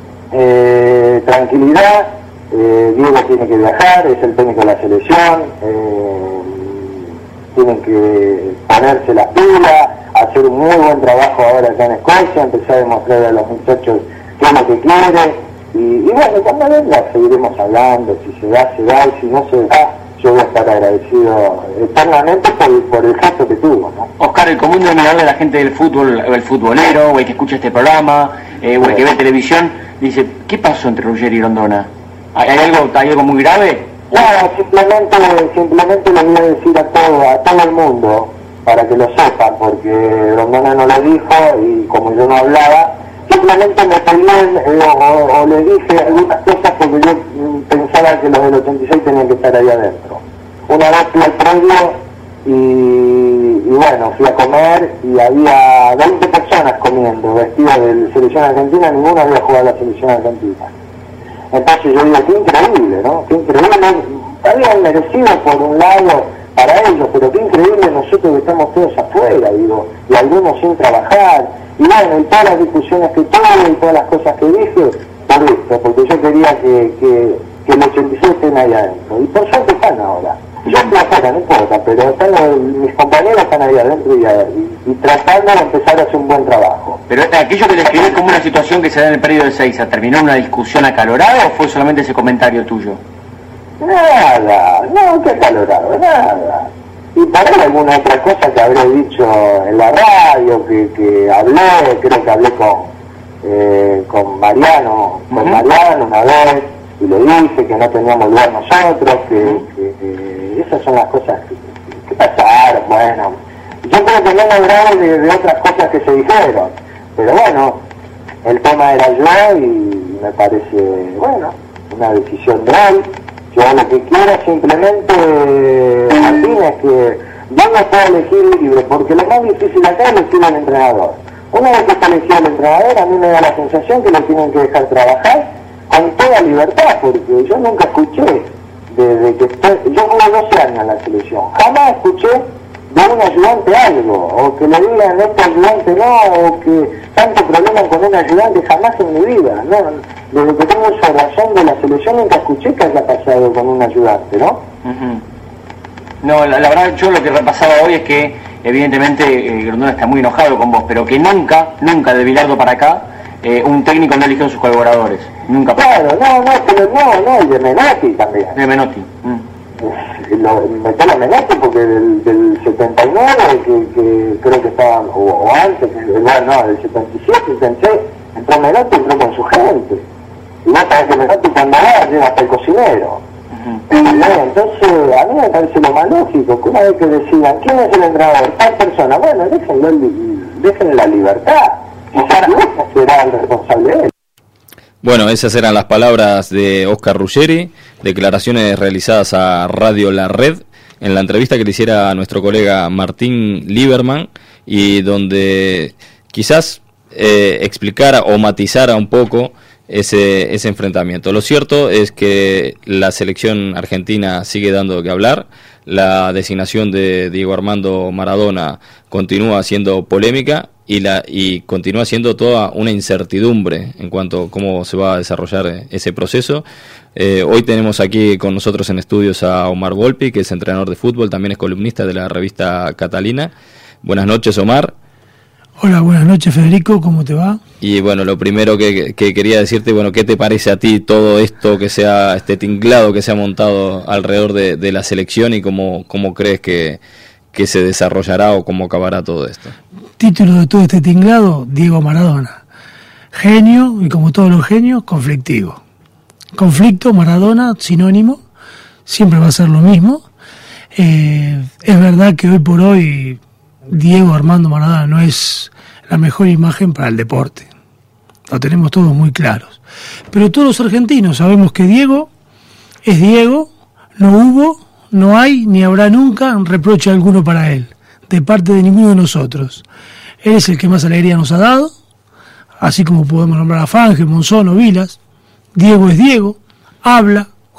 eh, tranquilidad, eh, Diego tiene que viajar, es el técnico de la selección, eh, tienen que ponerse las pilas, hacer un muy buen trabajo ahora acá en Escocia, empezar a demostrar a los muchachos qué es lo que quieren y, y bueno, cuando venga seguiremos hablando, si se da, se da y si no se da, yo voy a estar agradecido eternamente por, por el gesto que tuvo, ¿no? Oscar, el común denominador de la gente del fútbol, o el futbolero, o el que escucha este programa, eh, o el que ve televisión, dice, ¿qué pasó entre Ruggeri y Grondona? ¿Hay algo, hay algo muy grave? No, simplemente, simplemente le voy a decir a todo, a todo el mundo, para que lo sepan, porque Grondona no lo dijo y como yo no hablaba, simplemente me pedían eh, o, o le dije algunas cosas porque yo mm, pensaba que los del ochenta y seis tenían que estar ahí adentro. Una vez fui al predio y, y bueno, fui a comer y había veinte personas comiendo vestidas de selección argentina, ninguno había jugado a la selección argentina. Entonces yo digo, qué increíble, ¿no? Qué increíble, habían merecido por un lado para ellos, pero qué increíble nosotros que estamos todos afuera, digo, y algunos sin trabajar, y bueno, y todas las discusiones que tuve y todas las cosas que dije, por esto, porque yo quería que, que, que el ochenta y seis estén ahí adentro, y por suerte están ahora. Yo estoy afuera, no importa, pero están los, mis compañeros están ahí adentro y, y, y tratando de empezar a hacer un buen trabajo. Pero aquello que describís como una situación que se da en el periodo de Seiza, ¿terminó en una discusión acalorada o fue solamente ese comentario tuyo? Nada, no, qué acalorado, nada. Y por ahí alguna otra cosa que habré dicho en la radio, que, que hablé, creo que hablé con, eh, con Mariano, con uh-huh. Mariano una vez, y le dije que no teníamos lugar nosotros, que, uh-huh. que, que esas son las cosas que, que pasaron, bueno. Yo creo que no me grave de, de otras cosas que se dijeron, pero bueno, el tema era yo y me parece, bueno, una decisión de él. Yo lo que quiero simplemente, Martín, es que yo no puedo elegir libre, porque lo más difícil acá es elegir al entrenador. Una vez que está elegido el entrenador, a mí me da la sensación que lo tienen que dejar trabajar con toda libertad, porque yo nunca escuché, desde que estoy, yo jugué doce años en la selección, jamás escuché de un ayudante algo, o que le digan este ayudante no, o que tanto problema con un ayudante, jamás en mi vida, no. Desde que tengo esa razón de la selección nunca escuché que haya pasado con un ayudante, ¿no? Uh-huh. No, la, la verdad yo lo que repasaba hoy es que evidentemente eh, Grondona está muy enojado con vos, pero que nunca, nunca de Bilardo para acá, eh, un técnico no eligió a sus colaboradores, nunca pasó. Claro, no, no, pero no, no, y de Menotti también. De Menotti. Mm. Lo, metió a Menotti porque del, del setenta y nueve, que, que creo que estaba, o, o antes, no, no, del setenta y siete, setenta y seis, entró Menotti, entró con su gente. Y no sabes que Menotti cuando va llega hasta el cocinero. Uh-huh. Entonces, a mí me parece lo más lógico, que una vez que decidan quién es el entrenador, tal persona, bueno, déjenlo, déjenle la libertad. Y será el responsable de él. Bueno, esas eran las palabras de Oscar Ruggeri, declaraciones realizadas a Radio La Red, en la entrevista que le hiciera a nuestro colega Martín Lieberman, y donde quizás eh, explicara o matizara un poco ese, ese enfrentamiento. Lo cierto es que la selección argentina sigue dando que hablar, la designación de Diego Armando Maradona continúa siendo polémica, y la y continúa siendo toda una incertidumbre en cuanto a cómo se va a desarrollar ese proceso. Eh, hoy tenemos aquí con nosotros en estudios a Omar Volpi, que es entrenador de fútbol, también es columnista de la revista Catalina. Buenas noches, Omar. Hola, buenas noches, Federico, ¿cómo te va? Y bueno, lo primero que, que quería decirte, bueno, ¿qué te parece a ti todo esto que se ha, este tinglado que se ha montado alrededor de, de la selección, y cómo, cómo crees que, que se desarrollará o cómo acabará todo esto? Título de todo este tinglado, Diego Maradona. Genio, y como todos los genios, conflictivo. Conflicto, Maradona, sinónimo, siempre va a ser lo mismo. Eh, es verdad que hoy por hoy Diego Armando Maradona no es la mejor imagen para el deporte. Lo tenemos todos muy claros. Pero todos los argentinos sabemos que Diego es Diego, no hubo, no hay, ni habrá nunca reproche alguno para él, de parte de ninguno de nosotros. Él es el que más alegría nos ha dado, así como podemos nombrar a Fange, Monzón o Vilas. Diego es Diego, habla,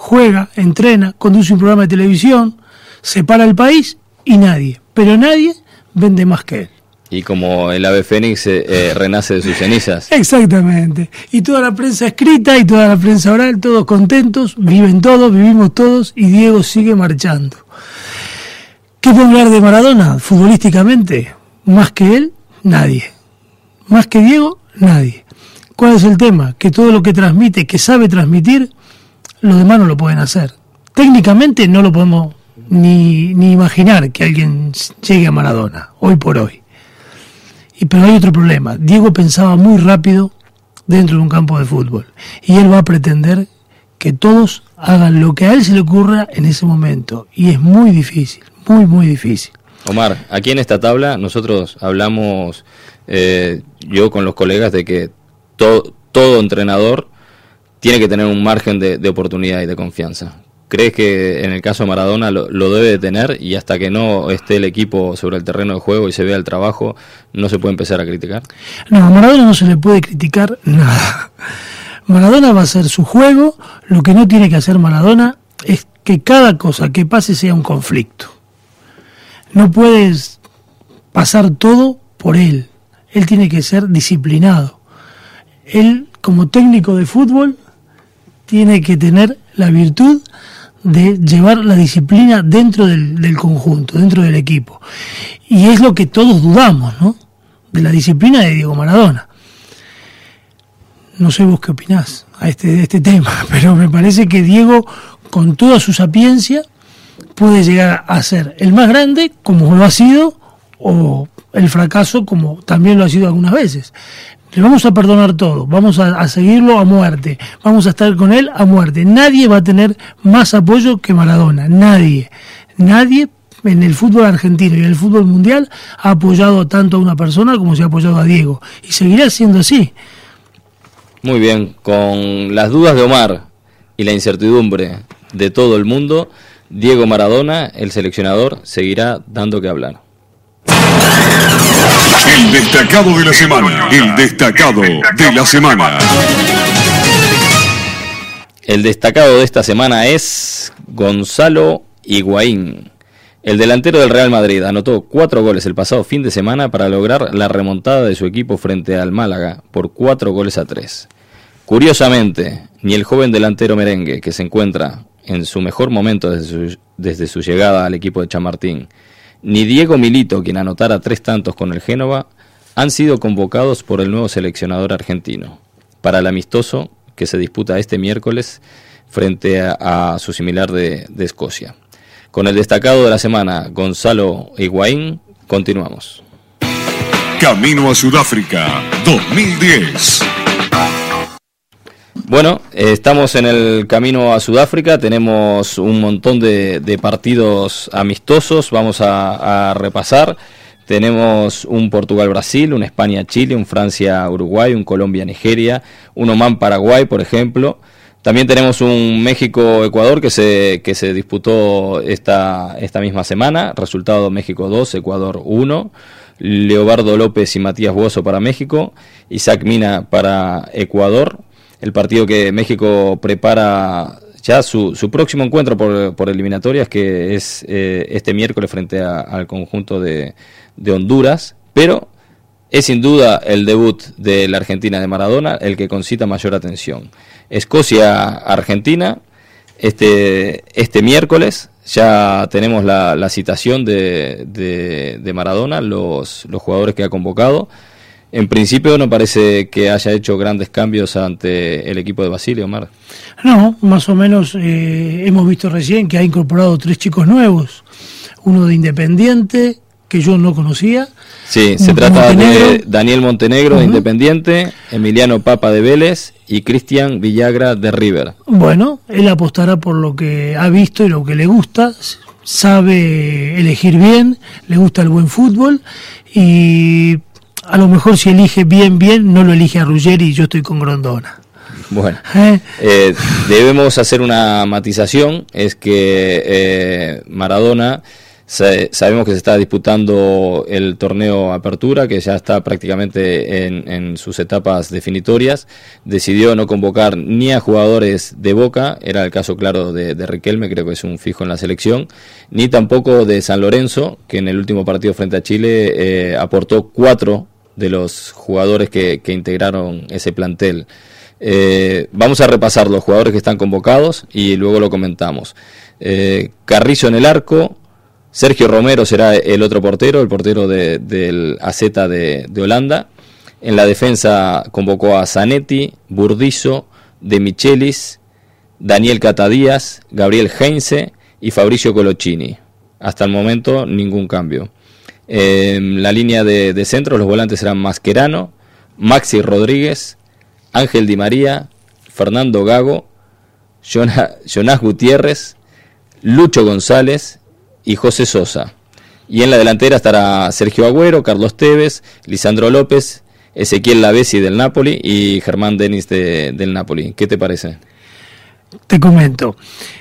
juega, entrena, conduce un programa de televisión, separa el país y nadie, pero nadie vende más que él. Y como el ave fénix eh, eh, renace de sus cenizas. Exactamente. Y toda la prensa escrita y toda la prensa oral, todos contentos, viven todos, vivimos todos y Diego sigue marchando. ¿Qué puedo hablar de Maradona futbolísticamente? Más que él, nadie. Más que Diego, nadie. ¿Cuál es el tema? Que todo lo que transmite, que sabe transmitir, los demás no lo pueden hacer. Técnicamente no lo podemos ni, ni imaginar que alguien llegue a Maradona, hoy por hoy. Y pero hay otro problema. Diego pensaba muy rápido dentro de un campo de fútbol. Y él va a pretender que todos hagan lo que a él se le ocurra en ese momento. Y es muy difícil, muy, muy difícil. Omar, aquí en esta tabla nosotros hablamos, eh, yo con los colegas, de que to, todo entrenador tiene que tener un margen de, de oportunidad y de confianza. ¿Crees que en el caso de Maradona lo, lo debe de tener y hasta que no esté el equipo sobre el terreno de juego y se vea el trabajo, no se puede empezar a criticar? No, a Maradona no se le puede criticar nada. Maradona va a hacer su juego. Lo que no tiene que hacer Maradona es que cada cosa que pase sea un conflicto. No puedes pasar todo por él. Él tiene que ser disciplinado. Él, como técnico de fútbol, tiene que tener la virtud de llevar la disciplina dentro del, del conjunto, dentro del equipo. Y es lo que todos dudamos, ¿no? De la disciplina de Diego Maradona. No sé vos qué opinás a este, de este tema, pero me parece que Diego, con toda su sapiencia, puede llegar a ser el más grande, como lo ha sido, o el fracaso, como también lo ha sido algunas veces. Le vamos a perdonar todo, vamos a, a seguirlo a muerte, vamos a estar con él a muerte. Nadie va a tener más apoyo que Maradona, nadie. Nadie en el fútbol argentino y en el fútbol mundial ha apoyado tanto a una persona como se ha apoyado a Diego. Y seguirá siendo así. Muy bien, con las dudas de Omar y la incertidumbre de todo el mundo, Diego Maradona, el seleccionador, seguirá dando que hablar. El destacado de la semana. El destacado de la semana. El destacado de esta semana es Gonzalo Higuaín. El delantero del Real Madrid anotó cuatro goles el pasado fin de semana para lograr la remontada de su equipo frente al Málaga por cuatro goles a tres. Curiosamente, ni el joven delantero merengue, que se encuentra en su mejor momento desde su, desde su llegada al equipo de Chamartín, ni Diego Milito, quien anotara tres tantos con el Génova, han sido convocados por el nuevo seleccionador argentino para el amistoso que se disputa este miércoles frente a, a su similar de, de Escocia. Con el destacado de la semana, Gonzalo Higuaín, continuamos. Camino a Sudáfrica dos mil diez. Bueno, eh, estamos en el camino a Sudáfrica, tenemos un montón de, de partidos amistosos, vamos a, a repasar. Tenemos un Portugal-Brasil, un España-Chile, un Francia-Uruguay, un Colombia-Nigeria, un Omán-Paraguay, por ejemplo. También tenemos un México-Ecuador que se que se disputó esta, esta misma semana, resultado México dos, Ecuador uno. Leobardo López y Matías Buoso para México, Isaac Mina para Ecuador. El partido que México prepara ya su, su próximo encuentro por, por eliminatorias, que es eh, este miércoles frente a, al conjunto de, de Honduras, pero es sin duda el debut de la Argentina de Maradona el que concita mayor atención. Escocia-Argentina, este, este miércoles ya tenemos la, la citación de, de, de Maradona, los, los jugadores que ha convocado. En principio no parece que haya hecho grandes cambios ante el equipo de Basilio, Omar. No, más o menos eh, hemos visto recién que ha incorporado tres chicos nuevos. Uno de Independiente, que yo no conocía. Sí, se trata de Daniel Montenegro, uh-huh, de Independiente, Emiliano Papa de Vélez y Cristian Villagra de River. Bueno, él apostará por lo que ha visto y lo que le gusta. Sabe elegir bien, le gusta el buen fútbol y a lo mejor si elige bien, bien, no lo elige a Ruggeri y yo estoy con Grondona. Bueno, ¿Eh? Eh, debemos hacer una matización, es que eh, Maradona Sabemos que se está disputando el torneo Apertura, que ya está prácticamente en, en sus etapas definitorias. Decidió no convocar ni a jugadores de Boca, era el caso claro de, de Riquelme, creo que es un fijo en la selección, ni tampoco de San Lorenzo, que en el último partido frente a Chile eh, aportó cuatro de los jugadores que, que integraron ese plantel. Eh, vamos a repasar los jugadores que están convocados y luego lo comentamos. Eh, Carrizo en el arco. Sergio Romero será el otro portero, el portero de, del A Z de, de Holanda. En la defensa convocó a Zanetti, Burdizo, De Michelis, Daniel Catadías, Gabriel Heinze y Fabricio Coloccini. Hasta el momento ningún cambio. En la línea de, de centro los volantes serán Mascherano, Maxi Rodríguez, Ángel Di María, Fernando Gago, Jonas, Jonás Gutiérrez, Lucho González y José Sosa. Y en la delantera estará Sergio Agüero, Carlos Tevez, Lisandro López, Ezequiel Lavezzi del Napoli y Germán Denis de, del Napoli. ¿Qué te parece? Te comento.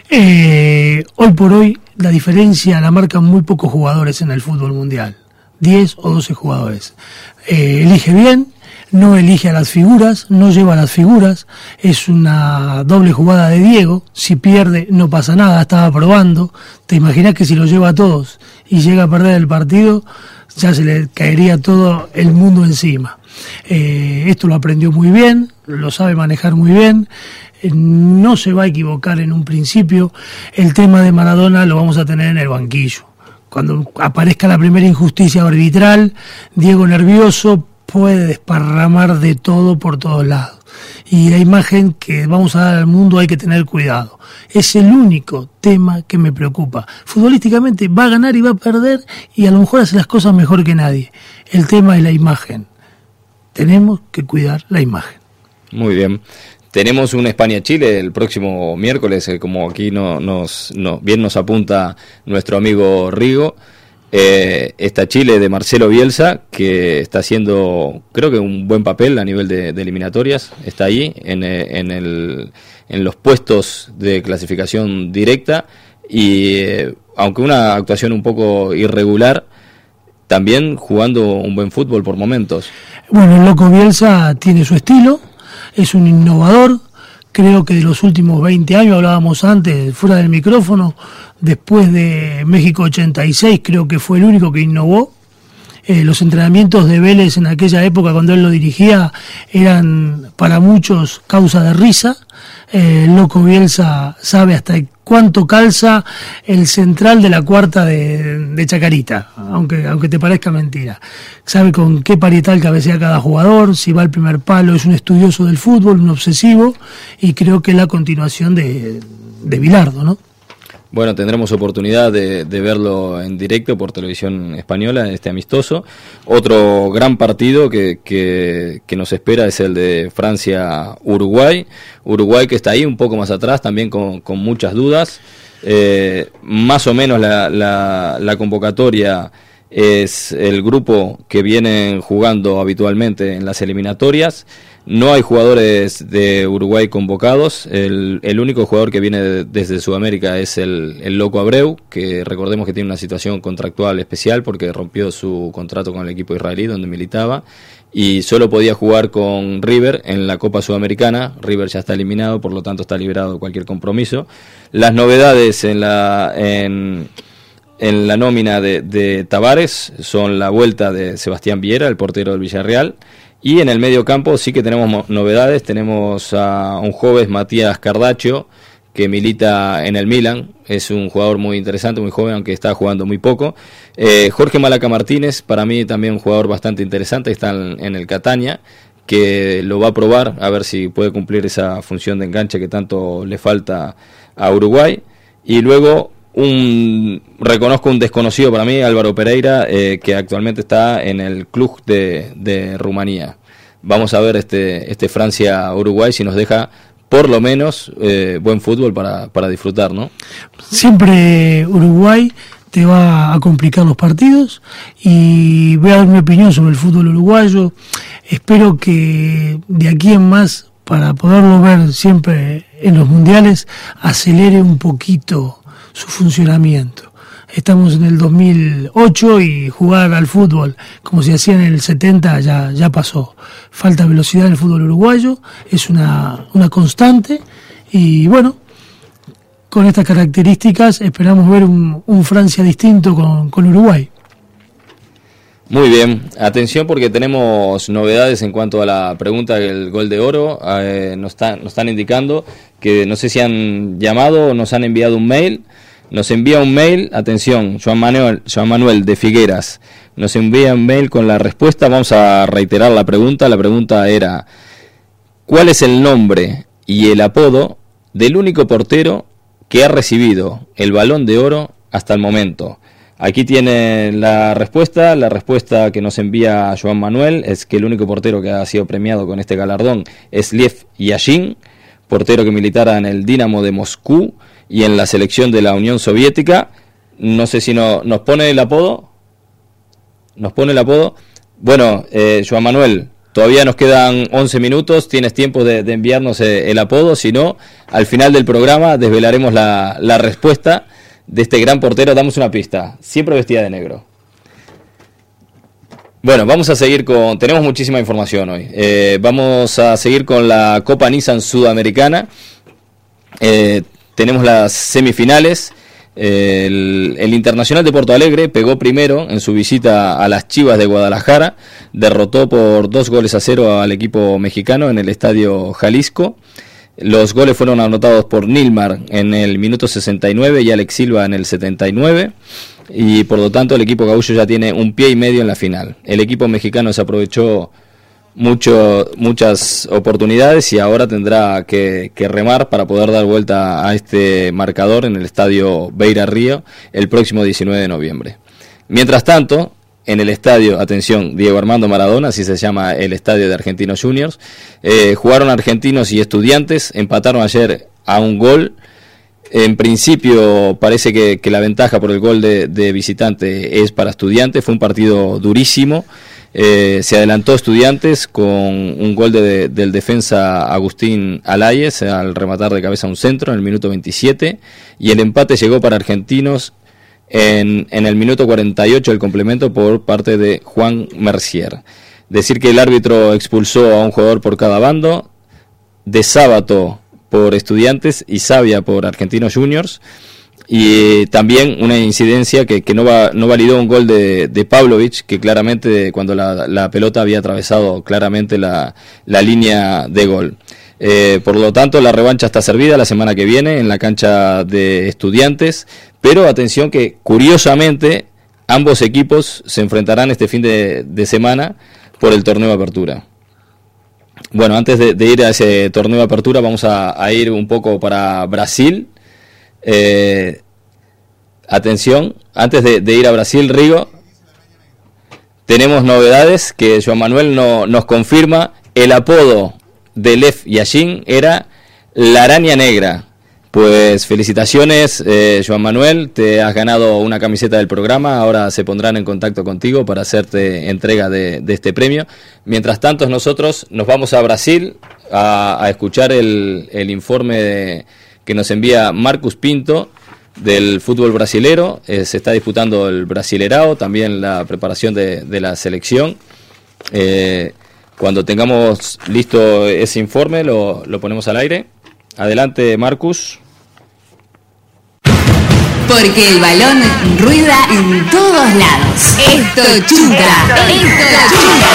Eh, hoy por hoy la diferencia la marcan muy pocos jugadores en el fútbol mundial. diez o doce jugadores. Eh, elige bien, no elige a las figuras, no lleva a las figuras, es una doble jugada de Diego, si pierde no pasa nada, estaba probando, te imaginas que si lo lleva a todos y llega a perder el partido, ya se le caería todo el mundo encima. Eh, esto lo aprendió muy bien, lo sabe manejar muy bien, eh, no se va a equivocar en un principio, el tema de Maradona lo vamos a tener en el banquillo. Cuando aparezca la primera injusticia arbitral, Diego nervioso puede desparramar de todo por todos lados. Y la imagen que vamos a dar al mundo hay que tener cuidado. Es el único tema que me preocupa. Futbolísticamente va a ganar y va a perder y a lo mejor hace las cosas mejor que nadie. El tema es la imagen. Tenemos que cuidar la imagen. Muy bien. Tenemos un España-Chile el próximo miércoles, eh, como aquí no, nos, no, bien nos apunta nuestro amigo Rigo. Eh, esta Chile de Marcelo Bielsa, que está haciendo, creo que un buen papel a nivel de, de eliminatorias, está ahí en, en, el, en los puestos de clasificación directa y eh, aunque una actuación un poco irregular, también jugando un buen fútbol por momentos. Bueno, el loco Bielsa tiene su estilo, es un innovador. Creo que de los últimos veinte años, hablábamos antes, fuera del micrófono, después de México ochenta y seis, creo que fue el único que innovó. Eh, los entrenamientos de Vélez en aquella época, cuando él lo dirigía, eran para muchos causa de risa. Eh, el loco Bielsa sabe hasta cuánto calza el central de la cuarta de, de Chacarita, aunque, aunque te parezca mentira. Sabe con qué parietal cabecea cada jugador, si va al primer palo, es un estudioso del fútbol, un obsesivo, y creo que es la continuación de, de Bilardo, ¿no? Bueno, tendremos oportunidad de, de verlo en directo por televisión española, este amistoso. Otro gran partido que, que, que nos espera es el de Francia-Uruguay. Uruguay que está ahí un poco más atrás, también con, con muchas dudas. Eh, más o menos la, la, la convocatoria es el grupo que vienen jugando habitualmente en las eliminatorias. No hay jugadores de Uruguay convocados. El, el único jugador que viene de, desde Sudamérica es el, el Loco Abreu, que recordemos que tiene una situación contractual especial porque rompió su contrato con el equipo israelí donde militaba y solo podía jugar con River en la Copa Sudamericana. River ya está eliminado, por lo tanto está liberado de cualquier compromiso. Las novedades en la en, en la nómina de, de Tavares son la vuelta de Sebastián Viera, el portero del Villarreal. Y en el medio campo sí que tenemos novedades, tenemos a un joven Matías Cardaccio que milita en el Milan, es un jugador muy interesante, muy joven, aunque está jugando muy poco. Eh, Jorge Malaca Martínez, para mí también un jugador bastante interesante, está en, en el Catania, que lo va a probar, a ver si puede cumplir esa función de enganche que tanto le falta a Uruguay. Y luego un reconozco un desconocido para mí, Álvaro Pereira, eh, que actualmente está en el club de, de Rumanía. Vamos a ver este, este Francia-Uruguay si nos deja por lo menos eh, buen fútbol para, para disfrutar, ¿no? Siempre Uruguay te va a complicar los partidos y voy a dar mi opinión sobre el fútbol uruguayo. Espero que de aquí en más, para poderlo ver siempre en los mundiales, acelere un poquito su funcionamiento. estamos en el dos mil ocho y jugar al fútbol como se hacía en el setenta ya, ya pasó. Falta velocidad en el fútbol uruguayo, es una, una constante y bueno, con estas características esperamos ver un, un Francia distinto con, con Uruguay. Muy bien, atención porque tenemos novedades en cuanto a la pregunta del gol de oro. Eh, nos, está, nos están indicando que no sé si han llamado o nos han enviado un mail. Nos envía un mail, atención, Joan Manuel, Joan Manuel de Figueras, nos envía un mail con la respuesta. Vamos a reiterar la pregunta. La pregunta era: ¿cuál es el nombre y el apodo del único portero que ha recibido el Balón de Oro hasta el momento? Aquí tiene la respuesta. La respuesta que nos envía Joan Manuel es que el único portero que ha sido premiado con este galardón es Lev Yashin, portero que militara en el Dinamo de Moscú y en la selección de la Unión Soviética. No sé si no, nos pone el apodo. Nos pone el apodo. Bueno, eh, Joan Manuel, todavía nos quedan once minutos. Tienes tiempo de, de enviarnos el apodo. Si no, al final del programa desvelaremos la, la respuesta de este gran portero. Damos una pista: siempre vestida de negro. Bueno, vamos a seguir con... Tenemos muchísima información hoy. Eh, vamos a seguir con la Copa Nissan Sudamericana. Eh, tenemos las semifinales. Eh, el, el Internacional de Porto Alegre pegó primero en su visita a las Chivas de Guadalajara. Derrotó por dos goles a cero al equipo mexicano en el Estadio Jalisco. Los goles fueron anotados por Nilmar en el minuto sesenta y nueve y Alex Silva en el setenta y nueve, y por lo tanto el equipo gaúcho ya tiene un pie y medio en la final. El equipo mexicano se aprovechó mucho, muchas oportunidades y ahora tendrá que, que remar para poder dar vuelta a este marcador en el estadio Beira Río el próximo diecinueve de noviembre. Mientras tanto, en el estadio, atención, Diego Armando Maradona, así se llama el estadio de Argentinos Juniors, eh, jugaron Argentinos y Estudiantes, empataron ayer a un gol. En principio parece que, que la ventaja por el gol de, de visitante es para Estudiantes. Fue un partido durísimo. Eh, se adelantó Estudiantes con un gol de, del defensa Agustín Alayes al rematar de cabeza un centro en el minuto veintisiete, y el empate llegó para Argentinos En, en el minuto cuarenta y ocho, el complemento por parte de Juan Mercier. Decir que el árbitro expulsó a un jugador por cada bando, de Sábato por Estudiantes y Savia por Argentinos Juniors, y también una incidencia que, que no, va, no validó un gol de, de Pavlovic, que claramente cuando la, la pelota había atravesado claramente la, la línea de gol. Eh, por lo tanto, la revancha está servida la semana que viene en la cancha de Estudiantes, pero atención que curiosamente ambos equipos se enfrentarán este fin de, de semana por el torneo de apertura. Bueno, antes de, de ir a ese torneo de apertura vamos a, a ir un poco para Brasil. Eh, atención, antes de, de ir a Brasil, Rigo, tenemos novedades que Joan Manuel no, nos confirma. El apodo de Lev Yashin era la araña negra. Pues felicitaciones, eh, Joan Manuel, te has ganado una camiseta del programa. Ahora se pondrán en contacto contigo para hacerte entrega de, de este premio. Mientras tanto, nosotros nos vamos a Brasil a, a escuchar el, el informe de, que nos envía Marcus Pinto del fútbol brasilero. Eh, se está disputando el Brasilerao, también la preparación de, de la selección. Eh, cuando tengamos listo ese informe lo, lo ponemos al aire. Adelante, Marcus. Porque el balón rueda en todos lados. Esto chuta, esto chuta.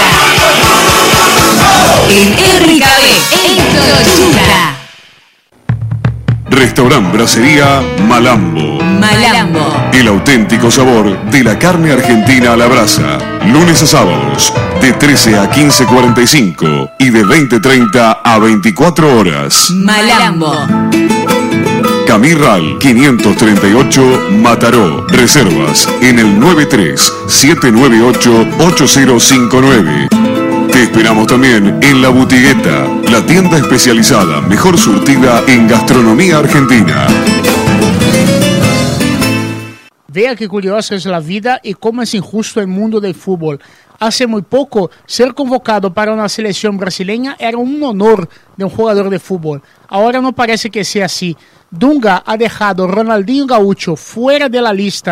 En R K B, esto chuta. Restaurant Brasería Malambo. Malambo. El auténtico sabor de la carne argentina a la brasa. Lunes a sábados, de trece a quince cuarenta y cinco y de veinte treinta a veinticuatro horas. Malambo. Camirral quinientos treinta y ocho, Mataró. Reservas en el nueve tres siete nueve ocho ocho cero cinco nueve. Te esperamos también en La Butigueta, la tienda especializada mejor surtida en gastronomía argentina. Vea qué curiosa es la vida y cómo es injusto el mundo del fútbol. Hace muy poco, ser convocado para una selección brasileña era un honor de un jugador de fútbol. Ahora no parece que sea así. Dunga ha dejado a Ronaldinho Gaúcho fuera de la lista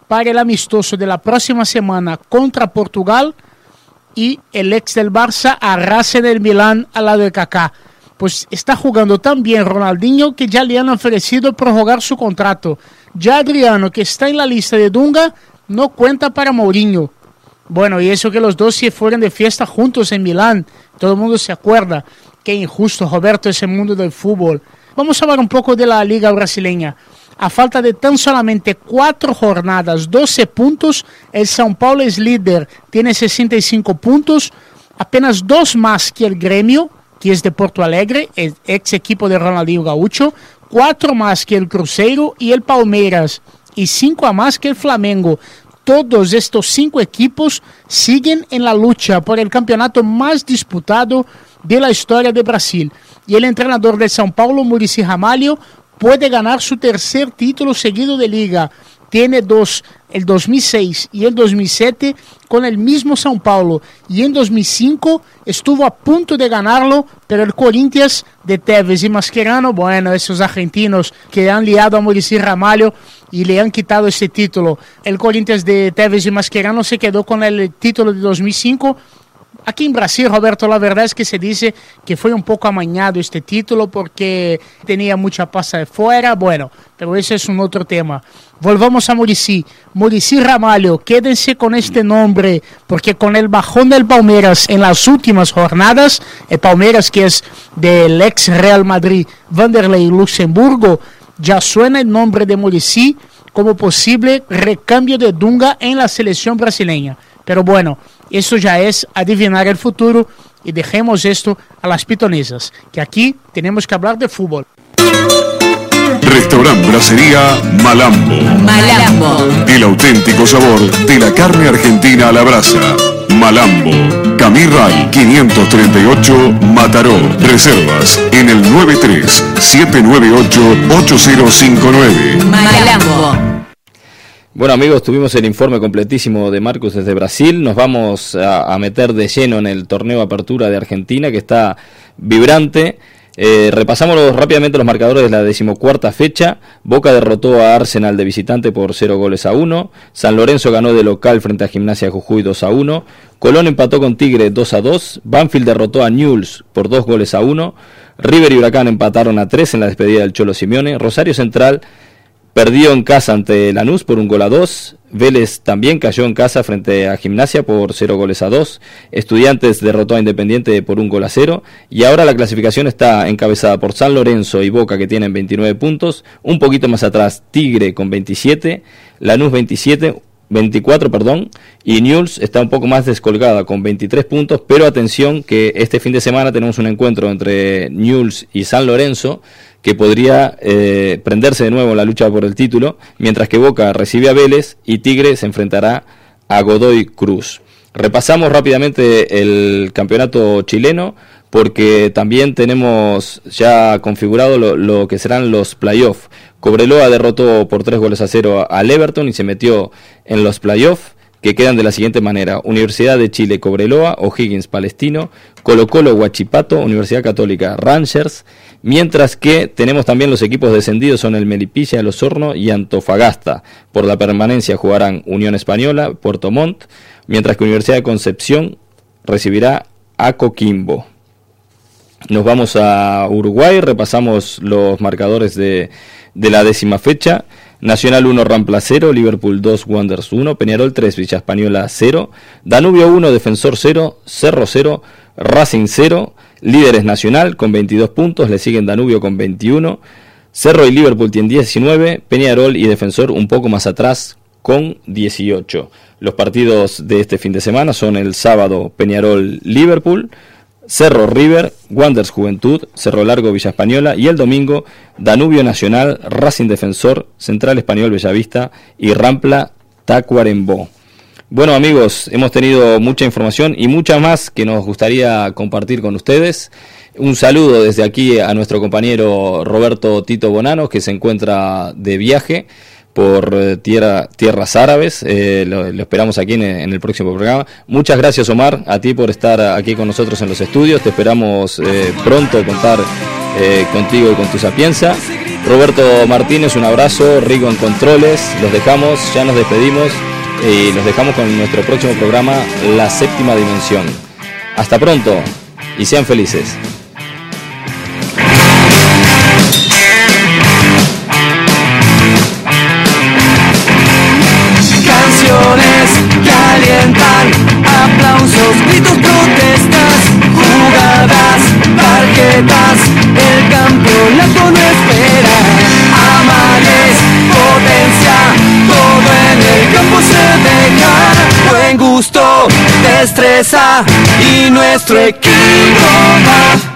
para el amistoso de la próxima semana contra Portugal, y el ex del Barça arrasa en el Milán al lado de Kaká. Pues está jugando tan bien Ronaldinho que ya le han ofrecido prorrogar su contrato. Ya Adriano, que está en la lista de Dunga, no cuenta para Mourinho. Bueno, y eso que los dos se fueron de fiesta juntos en Milán. Todo el mundo se acuerda. Qué injusto, Roberto, ese mundo del fútbol. Vamos a hablar un poco de la liga brasileña. A falta de tan solamente cuatro jornadas, doce puntos, el São Paulo es líder, tiene sesenta y cinco puntos, apenas dos más que el Gremio, que es de Porto Alegre, el ex equipo de Ronaldinho Gaúcho, cuatro más que el Cruzeiro y el Palmeiras, y cinco a más que el Flamengo. Todos estos cinco equipos siguen en la lucha por el campeonato más disputado de la historia de Brasil. Y el entrenador de São Paulo, Muricy Ramalho, puede ganar su tercer título seguido de liga. Tiene dos, el dos mil seis y el dos mil siete con el mismo São Paulo. Y en dos mil cinco estuvo a punto de ganarlo, pero el Corinthians de Tevez y Mascherano, bueno, esos argentinos que han liado a Muricy Ramalho y le han quitado ese título. El Corinthians de Tevez y Mascherano se quedó con el título de dos mil cinco. Aquí en Brasil, Roberto, la verdad es que se dice que fue un poco amañado este título porque tenía mucha pasta de fuera. Bueno, pero ese es un otro tema. Volvamos a Muricy. Muricy Ramalho, quédense con este nombre porque con el bajón del Palmeiras en las últimas jornadas, el Palmeiras que es del ex Real Madrid, Vanderlei Luxemburgo, ya suena el nombre de Muricy como posible recambio de Dunga en la selección brasileña. Pero bueno, eso ya es adivinar el futuro y dejemos esto a las pitonesas, que aquí tenemos que hablar de fútbol. Restaurant Brasería Malambo. Malambo. El auténtico sabor de la carne argentina a la brasa. Malambo. Camirral quinientos treinta y ocho, Mataró. Reservas en el nueve tres siete nueve ocho ocho cero cinco nueve. Malambo. Bueno amigos, tuvimos el informe completísimo de Marcus desde Brasil. Nos vamos a, a meter de lleno en el torneo Apertura de Argentina, que está vibrante. Eh, repasamos los, rápidamente los marcadores de la decimocuarta fecha. Boca derrotó a Arsenal de visitante por cero goles a uno. San Lorenzo ganó de local frente a Gimnasia Jujuy dos a uno. Colón empató con Tigre dos a dos. Banfield derrotó a Newell's por dos goles a uno. River y Huracán empataron a tres en la despedida del Cholo Simeone. Rosario Central perdió en casa ante Lanús por un gol a dos. Vélez también cayó en casa frente a Gimnasia por cero goles a dos. Estudiantes derrotó a Independiente por un gol a cero. Y ahora la clasificación está encabezada por San Lorenzo y Boca, que tienen veintinueve puntos. Un poquito más atrás Tigre con veintisiete. Lanús veintisiete, veinticuatro, perdón. Y Newell's está un poco más descolgada con veintitrés puntos. Pero atención que este fin de semana tenemos un encuentro entre Newell's y San Lorenzo, que podría eh, prenderse de nuevo en la lucha por el título, mientras que Boca recibe a Vélez y Tigre se enfrentará a Godoy Cruz. Repasamos rápidamente el campeonato chileno, porque también tenemos ya configurado lo, lo que serán los playoffs. Cobreloa derrotó por tres goles a cero al Everton y se metió en los playoffs, que quedan de la siguiente manera: Universidad de Chile Cobreloa, O'Higgins Palestino, Colo Colo Huachipato, Universidad Católica Rangers, mientras que tenemos también los equipos descendidos, son el Melipilla, el Osorno y Antofagasta. Por la permanencia jugarán Unión Española, Puerto Montt, mientras que Universidad de Concepción recibirá a Coquimbo. Nos vamos a Uruguay, repasamos los marcadores de, de la décima fecha. Nacional uno, Rampla cero, Liverpool dos, Wanderers uno, Peñarol tres, Villa Española cero, Danubio uno, Defensor cero, Cerro cero, Racing cero, líderes Nacional con veintidós puntos, le siguen Danubio con veintiuno, Cerro y Liverpool tienen diecinueve, Peñarol y Defensor un poco más atrás con dieciocho. Los partidos de este fin de semana son el sábado Peñarol-Liverpool, Cerro River, Wanderers Juventud, Cerro Largo Villa Española, y el domingo Danubio Nacional, Racing Defensor, Central Español Bellavista y Rampla Tacuarembó. Bueno amigos, hemos tenido mucha información y mucha más que nos gustaría compartir con ustedes. Un saludo desde aquí a nuestro compañero Roberto Tito Bonano, que se encuentra de viaje por tierra, tierras árabes. Eh, lo, lo esperamos aquí en, en el próximo programa. Muchas gracias, Omar, a ti por estar aquí con nosotros en los estudios. Te esperamos eh, pronto contar eh, contigo y con tu sapienza. Roberto Martínez, un abrazo, Rigo en controles, los dejamos, ya nos despedimos y los dejamos con nuestro próximo programa, La Séptima Dimensión. Hasta pronto y sean felices. Canciones que alientan, aplausos, gritos, protestas, jugadas, tarjetas, el campeonato no espera. Amanes, potencia, todo en el campo se deja. Buen gusto, destreza y nuestro equipo va.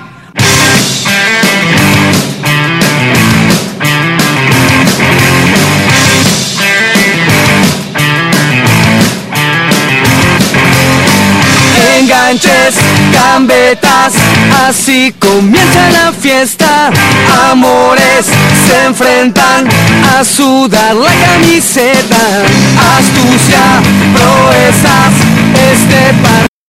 Enganches, gambetas, así comienza la fiesta. Amores se enfrentan a sudar la camiseta. Astucia, proezas, este partido